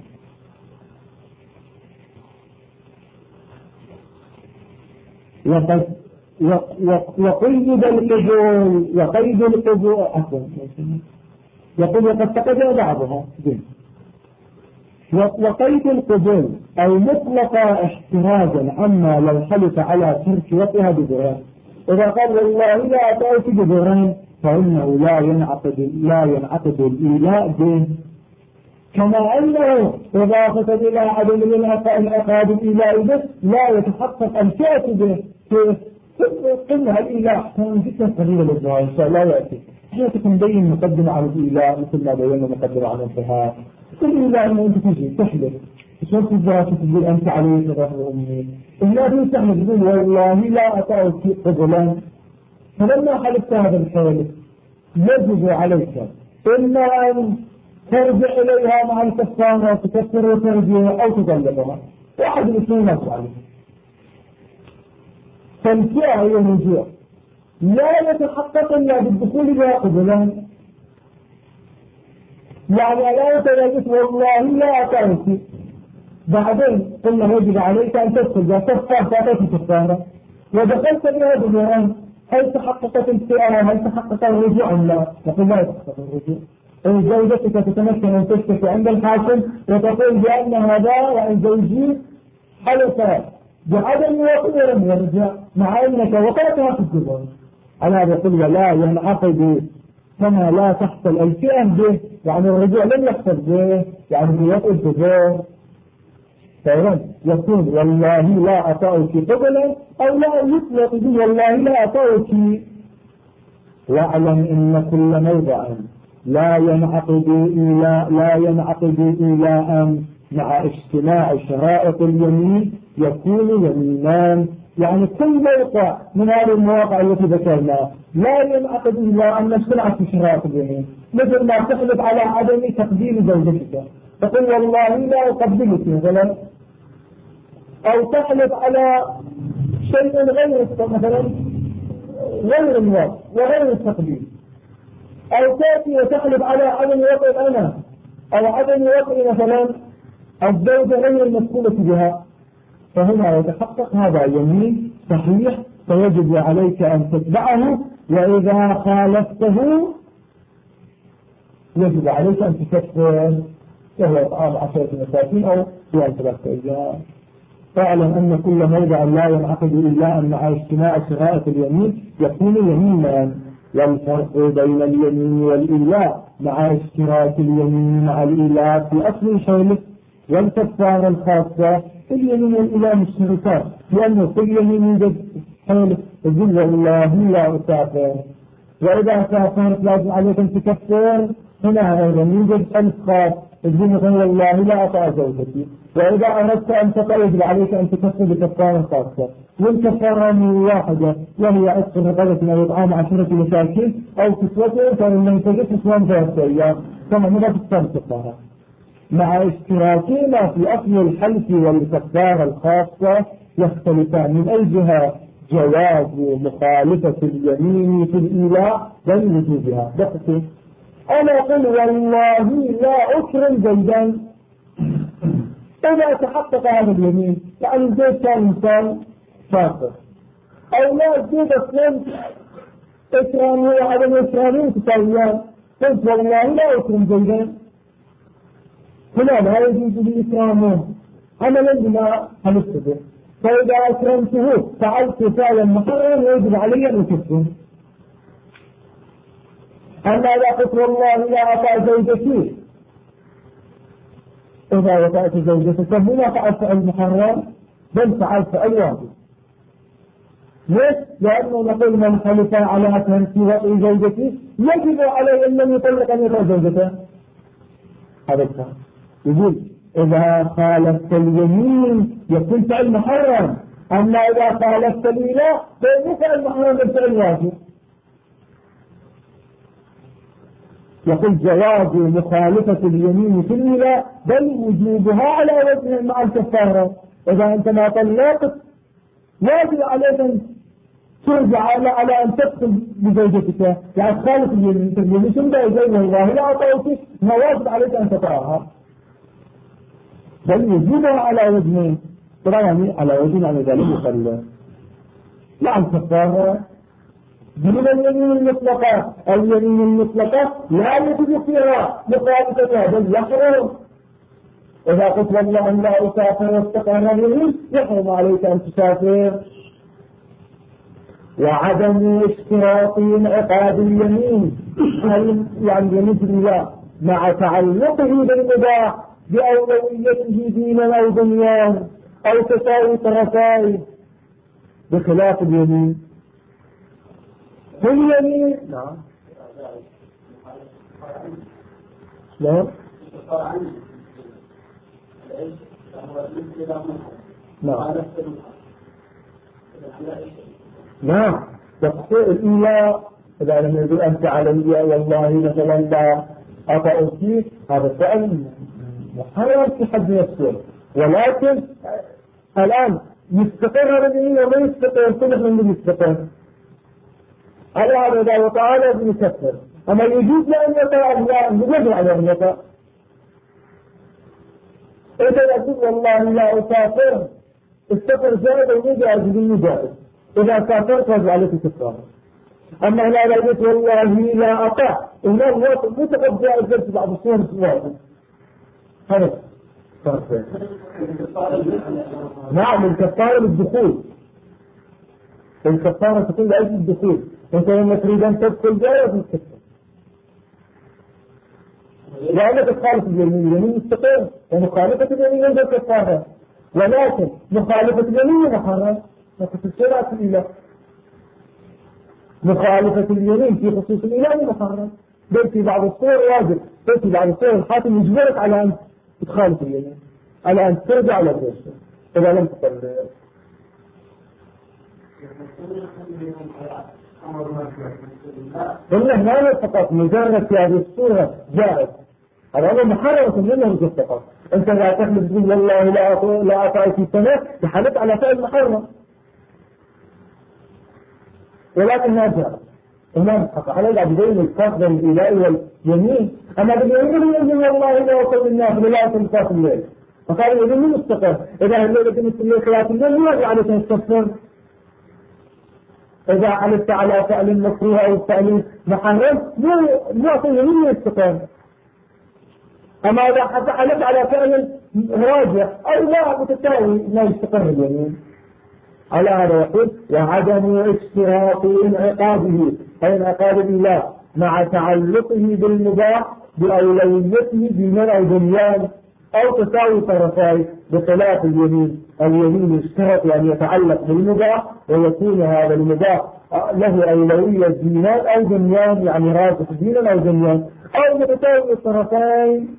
وقيد القبول يقول وقد تقدم بعضها وقيد القبول أو مطلق احترازا عما لو حلف على ترك وطئها بظهران. إذا قال والله لا أطأك بظهران فإنه لا ينعقد الإيلاء به، كما أنه إضافة إلى عدم الانعقاد الإيلاء به لا يتحقق الفئة به. كيف؟ قلنا الإيلاء كان جدا قليلا للدعاء إن شاء الله يأتي. احنا تبين مقدمة عن الإيلاء مثل ما بينا مقدمة عن الانتهاء. الإيلاء إنه أنت تجي تحلف شو تجي تقول أنت علي ظهر أمي، إلا في تحلف تقول والله لا أطأك قبلا، فلما حلفت هذا الحلف يجب عليك إما أن ترجع إليها مع الكفارة وتكفر وترجع أو تطلقها، واحد الاثنين نص عليه. فالفئة هي الرجوع لا يتحقق إلا بالدخول بها قبلا. يعني لا يتجاوز والله لا أطأك، بعدين قلنا يجب عليك أن تدخل بها كفارة كفارة ودخلت بها دبرا، هل تحققت الفئة؟ هل تحقق الرجوع أم لا؟ نقول لا يتحقق الرجوع. إن زوجتك تتمكن أن تشتكي عند الحاكم وتقول بأن هذا وأن زوجي حلف بعدم وقت ولم يرجع مع أنك وقعتها في الدبر، على هذا يقول لا ينعقد كما لا تحصل الفئة به، يعني الرجوع لم يحصل به، يعني في وقت الدبر. فإذن يكون والله لا أطأك قبلا أو لا يطلق به والله لا أطأك. واعلم إن كل موضع لا ينعقد إيلاء مع اجتماع شرائط اليمين يكون يمينان. يعني كل موقع من هذه المواقع التي ذكرناها لا ينعقد إلا أن نجتمع في شرائط اليمين، مثل ما تحلف على عدم تقديم زوجتك، تقول والله لا أقبلك مثلا، أو تحلف على شيء غير مثلا غير الوضع وغير التقديم، أو تأتي وتحلف على عدم وطئ أنا أو عدم وطئ مثلا الزوجة غير المسؤولة بها، فهنا يتحقق هذا يمين صحيح، فيجب عليك أن تتبعه، وإذا خالفته يجب عليك أن تكفر، وهو إطعام 10 مساكين أو صيام 3 أيام. فاعلم أن كل موضع لا ينعقد إلا مع اجتماع شرائط اليمين يكون يمينا. والفرق بين اليمين والإيلاء مع اشتراك اليمين مع الإيلاء في أصل الحلف والكفارة الخاصة. اليمين والإيلاء مشتركان، لأنه في اليمين يوجد حلف يقول والله لا أسافر، وإذا سافرت لازم عليك أن تكفر. هنا أيضا يوجد حلف خاص يقول والله لا أطأ زوجتي، وإذا أردت أن تطأ يجب عليك أن تكفر بكفارة خاصة، والكفارة واحدة وهي عتق رقبة أو إطعام 10 مساكين أو كسوته، فإن لم تجد صيام 3 أيام كما مضى في الكفارة. مع اشتراكهما في أصل الحلف والكفارة الخاصة يختلفان من أي جهة؟ جواز مخالفة اليمين في الإيلاء بل وجوبها. دقيقة أنا أقول والله لا أكرم زيدا، إذا تحقق هذا اليمين يعني زيد كان إنسان فاسق، أو لا زيد أصلا إكرامه وعدم إكرامه تساويان، قلت والله لا أكرم زيدا، هنا لا يجوز لي إكرامه عملا بما حلفت به، فإذا أكرمته فعلت فعلا محرم ويجب علي أن أكفره. أما إذا قلت والله لا أطأ زوجتي، إذا وطأت زوجتك فما فعلت المحرم بل فعلت الواجب. ليش؟ لأنه نقول من حلف على ترك وطئ زوجته يجب عليه إن لم يطلق أن يطأ زوجته. هذا الكلام يقول إذا خالفت اليمين يكون فعل محرم، أما إذا خالفت الإيلاء فإنه فعل محرم بل فعل واجب. يقول جواز مخالفة اليمين في الإيلاء بل وجوبها على وجه مع الكفارة. إذا أنت ما طلقت واجب عليك أن ترجع على أن تدخل بزوجتك، يعني تخالف اليمين ثم يقول والله لا أطأك، ما واجب عليك أن تطأها بل وجوبها على وجهين، يعني على وجه يعني ذلك يخلى مع الكفارة. من اليمين المطلقة، اليمين المطلقة لا يجب فيها مخالفتها بل يحرم. إذا قلت والله أن لا أسافر واستقر اليمين يحرم عليك أن تسافر. وعدم اشتراط انعقاد اليمين يعني مثل الله مع تعلقه بالمباح بأولويته دينا أو دنيا أو تساوي طرفين بخلاف اليمين. اليمين نعم لا نعم تقصير الإله إذا لم يقل أنت علي والله مثلا لا أطأ فيك هذا فعل محرم في حد نفسه، ولكن الآن يستقر هذا اليمين وما يستقر كل من يستقر على هذا إذا وطعنا بنكفر، أما يجوز لأن يطع لا يجوز على أن يطع. إذا يقول والله لا أسافر السفر زائد ويجاز بالمجاز، إذا سافرت رجع عليك كفارة. أما لا قلت والله لا أطع إنه الوقت متقد جائز جلس بعض الصور واحد هذا صار. نعم الكفارة بالدخول، الكفارة تكون لأجل الدخول. أنت لما تريد أن تدخل جائز الكفارة لأنك تخالف اليمين، اليمين مستقر ومخالفة اليمين عند الكفارة، ولكن مخالفة اليمين محرم وقت الشرع الإله. مخالفة اليمين في خصوص الإله محرم، بل في بعض الصور واجب، بل في بعض الصور الحاكم يجبرك على أن تخالف اليمين، على أن ترجع على الرسول إذا لم تقل. قلنا هذا فقط مجرد في هذه الصورة جائز، هذا محرم منه فقط. أنت لا تحلف تقول والله لا أطاع في سنة تحلف على فعل محرم، ولكن ما جاء إمام حق على العبدين الفرق بين الإله واليمين. أما باليمين يقول والله لا أصل الناس لا أصل الفاق الليل، فقال اليمين مستقر. إذا الليلة كنت الليل خلاف الليل ما عليك تستفر. إذا حلفت على فعل مكروه أو فعل محرم مو أصل اليمين مستقر. أما إذا حتى حلفت على فعل راجع أو لا متساوي لا يستقر اليمين. على هذا يقول وعدم اشتراط انعقاده أي انعقاد الإله مع تعلقه بالمباح بأولويته دينا أو دنيا أو تساوي طرفين بخلاف اليمين. اليمين يشترط أن يتعلق بالمباح ويكون هذا المباح له أولوية دينا أو دنيا، يعني راجح دينا أو دنيا أو متساوي الطرفين.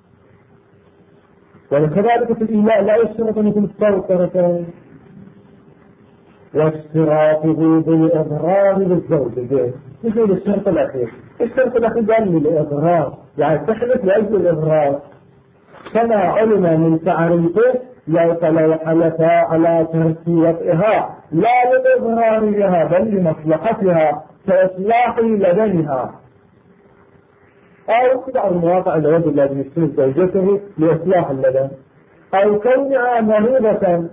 وكذلك في الإله لا يشترط أن يكون تساوي الطرفين، واشتراطه بالإضرار بالزوج. يقول الشرط الأخير، الشرط الأخير قال للإضرار يعني تحلف لأجل الإضرار، كما علم من تعريفه لو حلف على ترك وطئها لا للإضرار بها بل لمصلحتها كإصلاح لبنها، أو بعض المواقع الرجل الذي يستند زوجته لإصلاح اللبن، أو كونها مريضة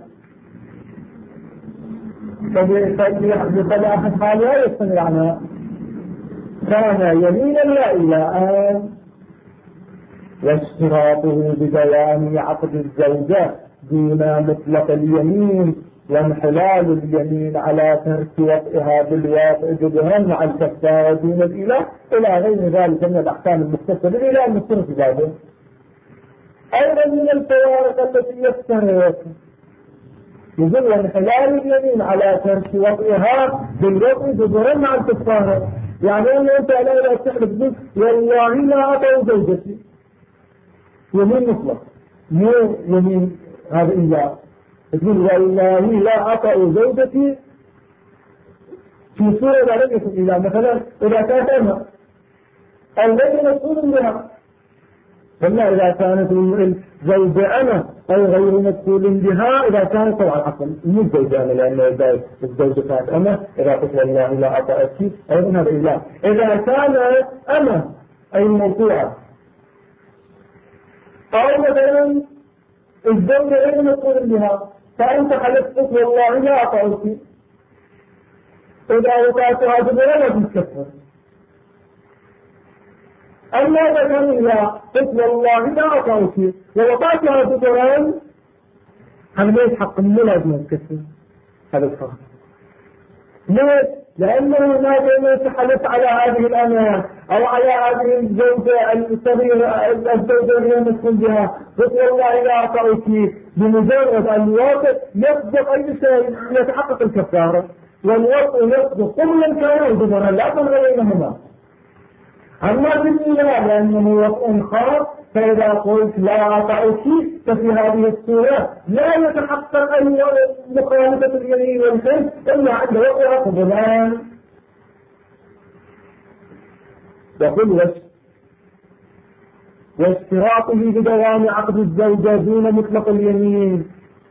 فبأحد حالها يستمر عنها كان يمينا لا إله. واشتراطه بدوام عقد الزوجة دون مطلق اليمين وانحلال اليمين على ترك وطئها بالواطئ بها مع الكفارة دون الإله إلى غير ذلك من الأحكام المختصة بالإله المذكورة في ذلك. أيضا من الفوارق التي يفترق يقول وانحلال اليمين على ترك وطئها بالوطئ بها مع الكفارة، يعني أنت لا تحلف بك والله لا أطع زوجتي، يمين مطلق مو يمين هذا إله. تقول والله لا أطع زوجتي في صورة لا لم يكن إله، مثلا إذا كانت أنا أو غير مسؤول بها، فلا إذا كانت الزوجة أنا أو غير مسؤول بها إذا كانت طبعا عقل مو الزوجة أنا، لأن الزوجة كانت أنا إذا قلت والله لا أطعتك أيضا هذا إله. إذا كانت أنا أي موضوعة أو مثلا الزوجة غير مسؤول بها فأنت حلفت والله لا أطعتك، إذا وقعتها بغير تتكفر. أما إذا كان إله قلت والله لا أطعتك ووقعتها بغير هذا ما يحق من لازم تتكفر، هذا الفرق. ليش؟ لأنه ما دام يتحدث على هذه الأمانة أو على هذه الزوجة الصغيرة الزوجة اللي يمسكن بها، قلت والله لا أعطيك، بمجرد أن يوافق يصدق أي شيء يتحقق الكفارة، والوطء يصدق قبلا كان وجبرا لا فرق بينهما. أما بالإله لأنه وطء خاص، فإذا قلت لا أعطيك ففي هذه الصورة لا يتحقق أي مخالفة اليمين والحلف إلا عند وقوع قبلان. يقول واشتراطه بدوام عقد الزوجة دون مطلق اليمين.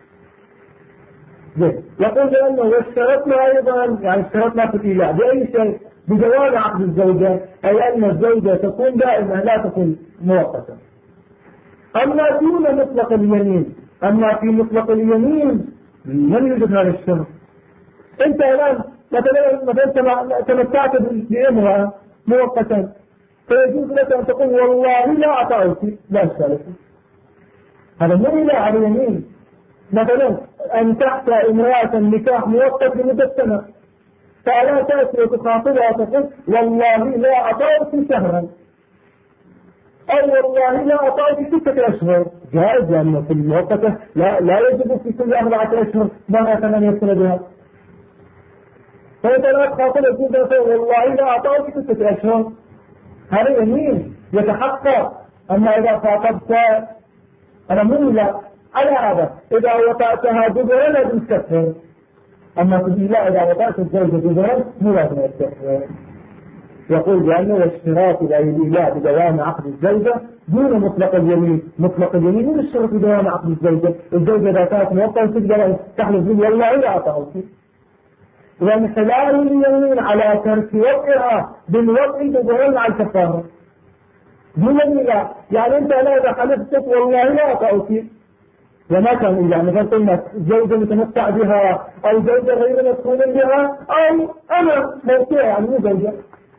يقول بأنه واشترطنا أيضا، يعني اشترطنا في الإله بأي شيء بدوام عقد الزوجة، أي أن الزوجة تكون دائما لا تكون مؤقتة. أما دون مطلق اليمين، أما في مطلق اليمين لم يوجد هذا الشرط. أنت الآن مثلا تمتعت بامرأة مؤقتا، فيجوز لك أن تقول والله لا أعطيك، لا أشكال، هذا مو إله على اليمين. مثلا أن تحت امرأة نكاح مؤقت لمدة سنة، فلا تأتي وتخاطبها تقول والله لا أعطيك شهرا، أو والله لا أعطيك 6 أشهر، جائز لأنه في المؤقتة لا يجب في كل 4 أشهر ما كان يصل بها. فإذا لا تخاطبها تقول والله لا أعطيك 6 أشهر، هذا يمين يتحقق. أما إذا خاطبت أنا لا على هذا إذا وطأتها دبرا لازم تكفر، أما في الإله إذا وطأت الزوجة دبرا مو لازم تكفر. يقول بأنه الاشتراط إلى الإله بدوام عقد الزوجة دون مطلق اليمين. مطلق اليمين من الشرط بدوام عقد الزوجة. الزوجة إذا كانت موقعة تقدر تحلف بالله والله لا أعطيك، لأن حلال اليمين على ترك وقعها بالوقع بدوام مع الكفارة دون الإله. يعني أنت لا إذا حلفتك والله لا أعطيك وما كان إلا مثلا قلنا زوجة متمتع بها أو زوجة غير مسؤول بها أو أنا موقع يعني مو زوجة،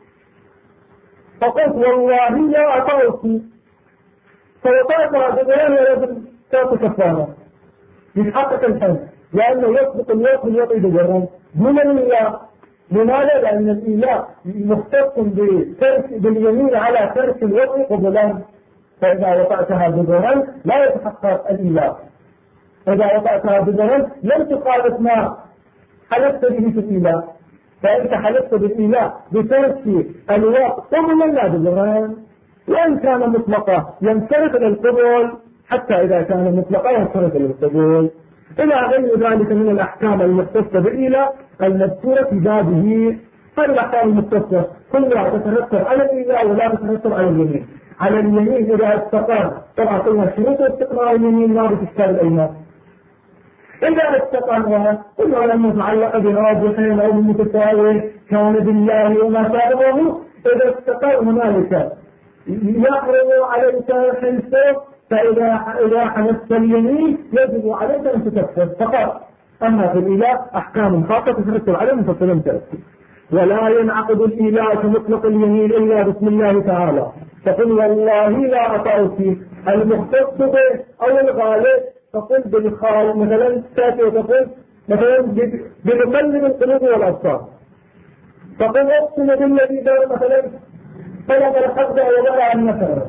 فقلت والله لا أعطيك، فوقعتها بدوام لازم تعطي كفارة يتحقق الحل، لأنه يسبق الوقت بالوقت بدوام دون الإله. لماذا؟ لأن الإله مختص باليمين على ترك الوقت قبلان، فإذا وقعتها بدوام لا يتحقق الإله. إذا وقعتها بدوام لم تخالف ما حلفت به في الإله، فأنت حلفت بالإله بترك الوقت قبلا لا بدوام. وإن كان مطلقا ينصرف للقبول، حتى إذا كان مطلقا ينصرف للقبول، إلى غير ذلك من الأحكام المختصة بالإله المذكورة في بابه. هذه الأحكام المختصة كلها تترتب على الإله ولا تترتب على اليمين. على اليمين إذا استقر، طبعا قلنا شروط استقرار اليمين ما بتشكال الأيمان. إذا استقر كلها لما تعلق براجحين أو بمتساوي كان بالله وما شابهه، إذا استقر هنالك يحرم عليك حلفه، فإذا حدثت اليمين يجب عليك أن تكفر فقط. أما في الإله أحكام خاصة تترتب عليه مفصلا تأتي. ولا ينعقد الإله كمطلق اليمين إلا بسم الله تعالى، تقول والله لا أعطيك المختص به أو الغالب، تقول بالخال مثلا تأتي وتقول مثلا بمقلب القلوب والأبصار، تقول أقسم بالذي دار مثلا طلب الحق وضع النفر.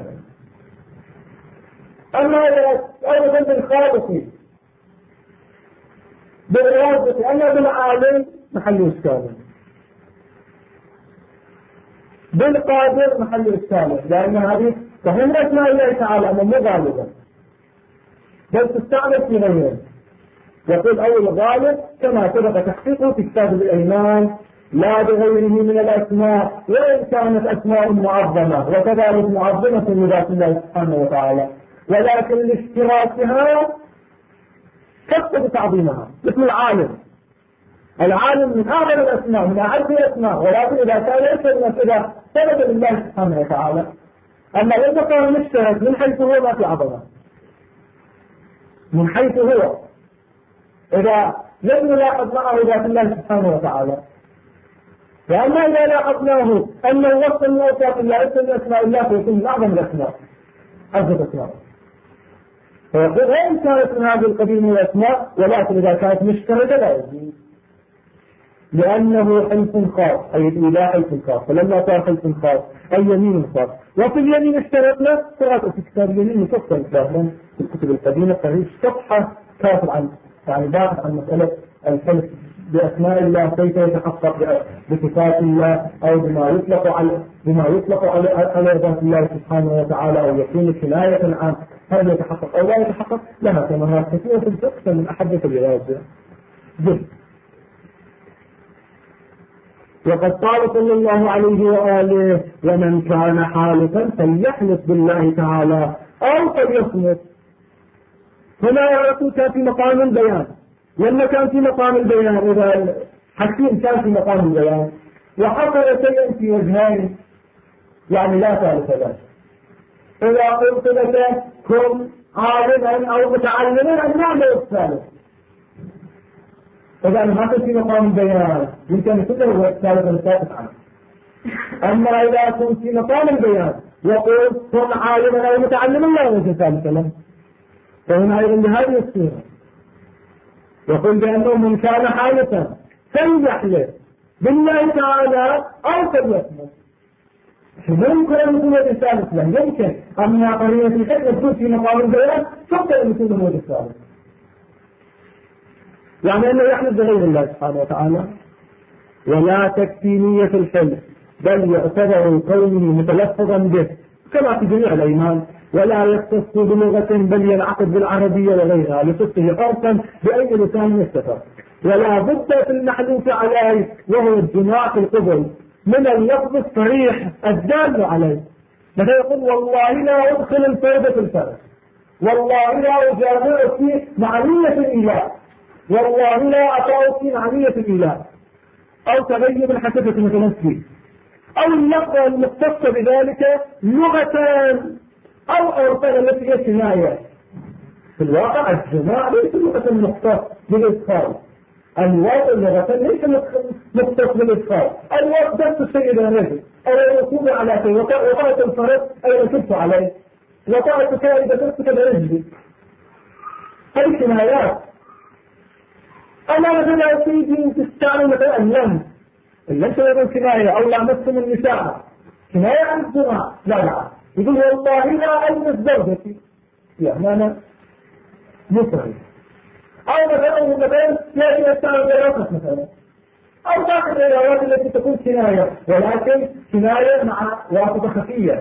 أما أيضا بالخالق بالرازق، أما بالعالم محل إشكال، بالقادر محل إشكال، لأن هذه فهم أسماء الله تعالى أما مو غالبا بل تستعمل في غيره. يقول أول الغالب كما سبق تحقيقه في كتاب الأيمان لا بغيره من الأسماء، وإن كانت أسماء معظمة وكذلك معظمة لذات الله سبحانه وتعالى، ولكن لاشتراكها تقتضي تعظيمها. مثل العالم، العالم من أعظم الأسماء من أعز الأسماء، ولكن إذا كان يشهد إذا ثبت لله سبحانه وتعالى. أما إذا كان مشترك من حيث هو ما في عظمة، من حيث هو إذا لم نلاحظ معه ذات الله سبحانه وتعالى. وأما إذا لاحظناه أن الوصف الموصف إلا اسم من أسماء الله فيكون من أعظم الأسماء أعظم الأسماء. فيقول وإن كانت من هذه القبيل من الأسماء، ولكن إذا كانت مشتركة لا يجوز. لأنه حلف خاص، أي الإله حلف خاص، فلما صار حلف خاص أي يمين خاص. وفي اليمين اشترطنا قراءة في كتاب اليمين مفصل فعلا في الكتب القديمة قريب صفحة كافر عن يعني باحث عن مسألة الحلف بأسماء الله كيف يتحقق بصفات الله أو بما يطلق على ذات الله سبحانه وتعالى أو يكون كناية عن هل يتحقق أو لا يتحقق. لها ثمرات كثيرة في الفقه من أحدث الروايات جدا. وقد قال صلى الله عليه وآله ومن كان حالفا فليحلف بالله تعالى أو فليصمت. هنا الرسول كان في مقام البيان، لما كان في مقام البيان إذا حكيم كان في مقام البيان وحصل شيء في وجهين يعني لا ثالث له. إذا قلت لك كن عالما أو متعلما النعم الثالث، إذا ما كنت في مقام البيان يمكن أن يكون هو الثالث الثالث عنه. أما إذا كنت في مقام البيان يقول كن عالما أو متعلما لا وجه ثالث له، فهنا أيضا بهذه الصورة يقول بأنه من كان حالفا فليحلف بالله تعالى أو فليصمت. ممكن أن يكون وجه ثالث له، يمكن أما قرينة الحكمة تكون في مقام البيان فقط أن يكون وجه ثالث، يعني أنه يحلف بغير الله سبحانه وتعالى. ولا تكفي نية الحلف بل يعتبر كونه متلفظا به كما في جميع الأيمان، ولا يختص بلغة بل ينعقد بالعربية وغيرها لصدقه عرفا بأي لسان يستفر. ولا بد في المحلوف عليه وهو الجماع في القبل من اللفظ الصريح الدال عليه، مثلا يقول والله لا أدخل الفرد في الفرد، والله لا أجامع في معنية الإله، والله لا أطاع في معنية الإله، أو تغيب الحسفة مثلا فيه، أو اللفظة المختصة بذلك لغتان أو أرطان التي هي كناية. في الواقع الجماع ليس لغة مختص بالإدخال، الواقع لغة ليس مختص بالإدخال، الواقع دست السيد الرجل أو الركوب على شيء وقعت الفرد أو ركبت عليه وقعت كائدة دستك برجلي، هذه كنايات. أما مثلا سيدي تستعمل مثلا اللمس يكون كناية أو لامستم النساء كناية عن الجماع، لا يقول والله لا ألمس زوجتي، يعني أنا مصري. أو مثلا لا يستعمل بالرقص مثلا، أو بعض الروايات التي تكون كناية ولكن كناية مع واسطة خفية،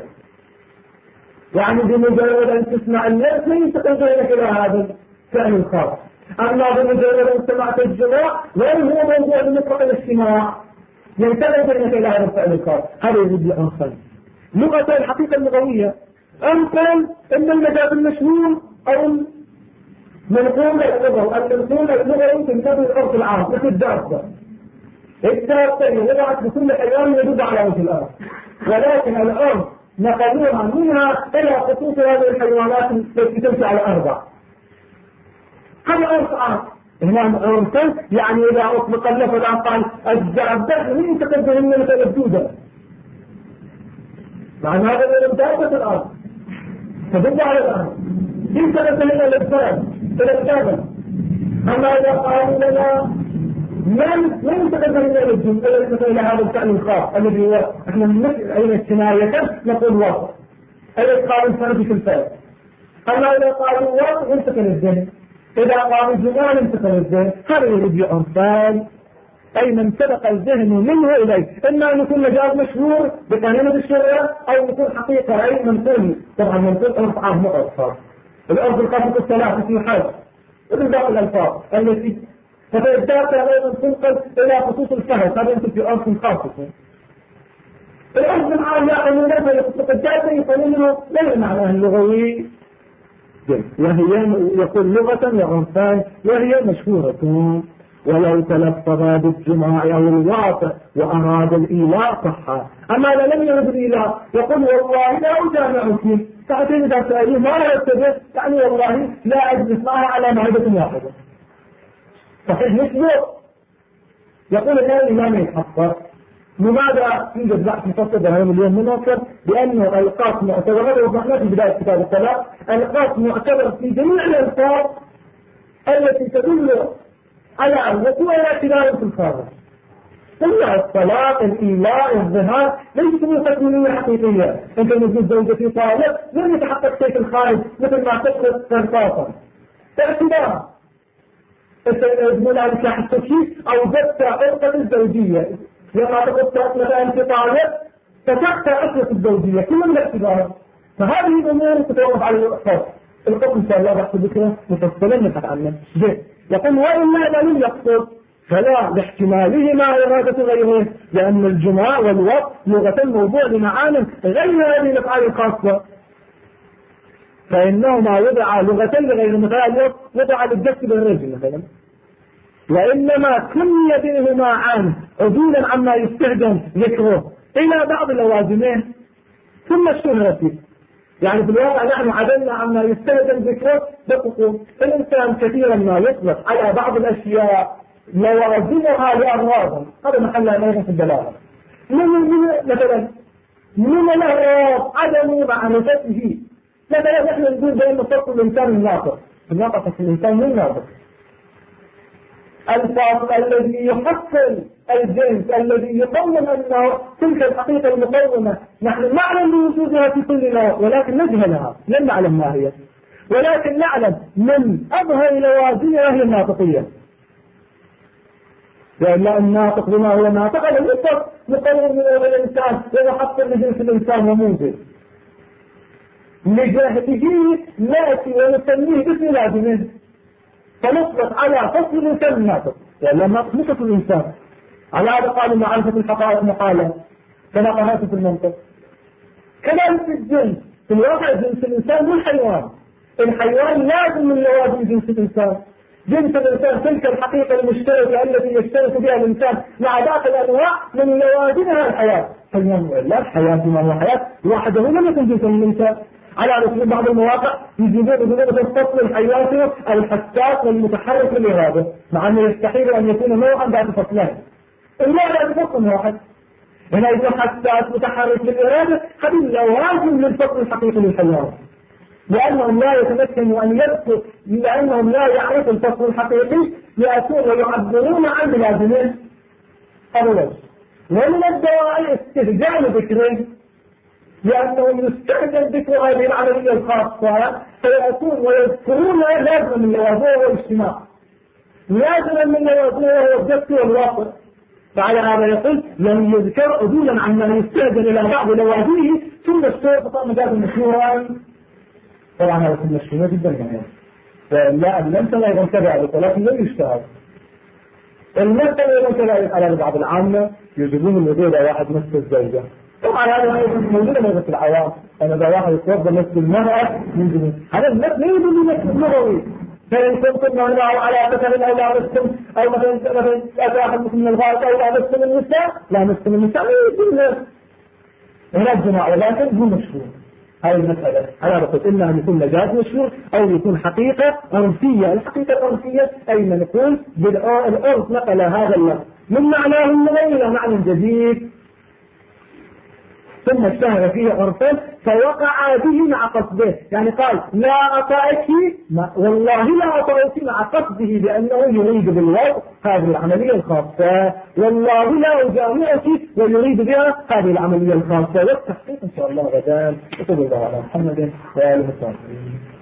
يعني بمجرد أن تسمع اللمس لا ينتقل بينك إلى هذا الفعل الخاص. أما بمجرد أن سمعت الجماع غير هو موضوع بمطلق الاجتماع ينتقل بينك إلى هذا الفعل الخاص. هذا يجب أنصل لغة الحقيقة اللغوية. أنقل إن المجاز المشهور أو منقول اللغوي، المنقول اللغوي تنتبه الأرض العام مثل الدابة. الدابة وضعت بكل حيوان يدب على وجه الأرض، ولكن الأرض نقلوها منها إلى خصوص هذه الحيوانات التي تمشي على أربع. هذا أرض عام. هنا أرض يعني إذا أطلق اللفظ عن قال الدابة من تقدم من مثل الدودة، معنى هذا من دابة الأرض تدب على الأرض ينتقل إلى الإبطال إلى الجبل. أما إذا قالوا لنا من ينتقل إلى الجبل إلى هذا الفعل الخاص الذي هو احنا نمثل أين الكناية نقول واقع، أي قالوا الفرد في الفعل. أما إذا قالوا واقع ينتقل الذهن، إذا قالوا جمال ينتقل الذهن. هذا يريد أنفال أي من سبق الذهن منه إليه، إما أن يكون مجاز مشهور بقانون الشرع أو يكون حقيقة أي منقول. طبعا منقول أربعة مؤخر الأرض الخاصة الثلاثة في حال مثل باقي الألفاظ التي فتدافع أيضا تنقل إلى خصوص الفهد. هذا يمكن في أرض خاصة. الأرض العام يعلمون فيتدافع يقولونه لا معناه اللغوي، وهي يقول لغة وعنفان وهي مشهورة. ولو تلفظ بالجماع أو الواقع وأراد الإيلاء صح. أما إذا لم يرد الإيلاء يقول والله لا أجامع فيه، فأتين إذا سألوه ما يرتبه يعني والله لا أجلس معها على معدة واحدة. صحيح نسبه يقول الآن الإمام يتحقق. لماذا يوجد بحث مفصل بهذا اليوم مناصر؟ لأنه الألقاط معتبرة وضحنا في بداية كتاب الطلاق، الألقاط معتبرة في جميع الألفاظ التي تدل على وقوع الاعتبار في الخارج. إلا الطلاق، الإيلاء، الظهار ليست من تكوينية حقيقية. أنت وجود زوجة في طالب لم يتحقق شيء في الخارج مثل ما تفرض قرطاسا باعتبار تقول عن نكاح التشريع أوجدت عقدة الزوجية. لما تقول مثلا في طالب فتحت عقدة الزوجية كل من الاعتبار. فهذه الأمور تتوقف على الحكم. الحكم إن شاء الله بحث بكرة مفصلا نبحث عنه. يقول وإلا لم يقصد فلا لاحتمالهما إرادة غيره، لأن الجماع والوقت لغة موضوع لمعان غير هذه الأفعال الخاصة، فإنهما وضع لغة لغير مثال وضع للجسد بالرجل مثلا، وإنما كل بينهما عنه عدولا عما يستخدم ذكره إلى بعض اللوازمين ثم اشتهر فيه. يعني في الواقع نحن عدلنا عما يستخدم ذكره بقصور. الإنسان كثيرا ما يطلق على بعض الأشياء لوازمها لأغراض، هذا محلها أيضا في الدلالة. مثلا من الأغراض عدم معرفته. مثلا نحن نقول بأن فرق الإنسان الناطق، الناطق في الإنسان من ناطق الفاصل الذي يحصل الجنس الذي يقوم أنه تلك الحقيقة المقومة نحن نعلم بوجودها في كل نوع ولكن نجهلها، لن نعلم ما هي، ولكن نعلم من أظهر لوازمها هي الناطقية. لأن الناطق بما هو ناطق هذا يطلق مقوم من الإنسان ويحصل لجنس الإنسان وموجود لجهله نأتي ونسميه باسم لازمه، فنطلق على فصل الإنسان الناطق، لأن الناطق مش فصل الإنسان. على هذا قالوا معرفة الحقائق مقالة كما قالت في المنطق. كذلك الجنس في الواقع جنس الإنسان مو الحيوان. الحيوان لازم من لوازم جنس الإنسان. جنس الإنسان تلك الحقيقة المشتركة التي يشترك بها الإنسان مع باقي الأنواع من لوازمها الحياة. لا الحياة بما هو حياة وحده لم يكن جنسا من الإنسان. على رسول بعض المواقع يجيبون الفصل الحيواني الحساس والمتحرك للإرادة، مع أنه يستحيل أن يكون نوعا بعد فصلين. المعنى بفصل واحد. هنا يكون حساس متحرك للإرادة هذه لوازم للفصل الحقيقي للحيوان، لأنهم لا يتمكنوا أن يذكروا، لأنهم لا يعرفوا الفصل الحقيقي يأتون ويعبرون عن ملازمين. أولا ومن الدواعي استهجان ذكرين، لأنه يستخدم ذكر هذه العملية الخاصة فيأتون ويذكرون لازم من لوازمه والاجتماع، لازم من لوازمه هو الجسد والواقع. فعلى هذا يقول لم يذكر عدولا عما يستخدم إلى بعض لوازمه ثم الشيء بطاق مجال مشهورا. طبعا هذا كل مشهورة جدا كمان، لا المثل أيضا كذلك ولكن لم يشتهر. المثل أيضا كذلك على بعض العامة يجبون الوضوء إذا واحد مثل الزوجة. طبعا هذا موجود في العوام، أنا إذا واحد يتوضا مثل المرأة من جنون هذا المثل لا يدل مثل لغوي. فإن كنتم هنا على مثلا أو لا مسلم أو مثلا أتاحد من الغائط أو لا مسلم النساء لا مسلم النساء لا يدل هنا الجماعة، ولكن هو مشهور. هذه المسألة أنا بقول إما أن يكون مجاز مشهور أو يكون حقيقة عرفية. الحقيقة العرفية أي ما نقول بالعرف نقل هذا اللفظ من معناه النظري إلى معنى جديد ثم اشتهر فيه عرفا فوقع به مع قصده. يعني قال لا أطأك والله لا أطأك مع قصده لأنه يريد بالوضع هذه العملية الخاصة، والله لا أجامعك ويريد بها هذه العملية الخاصة. والتحقيق إن شاء الله غدا. وصلى الله على محمد وآله وصحبه.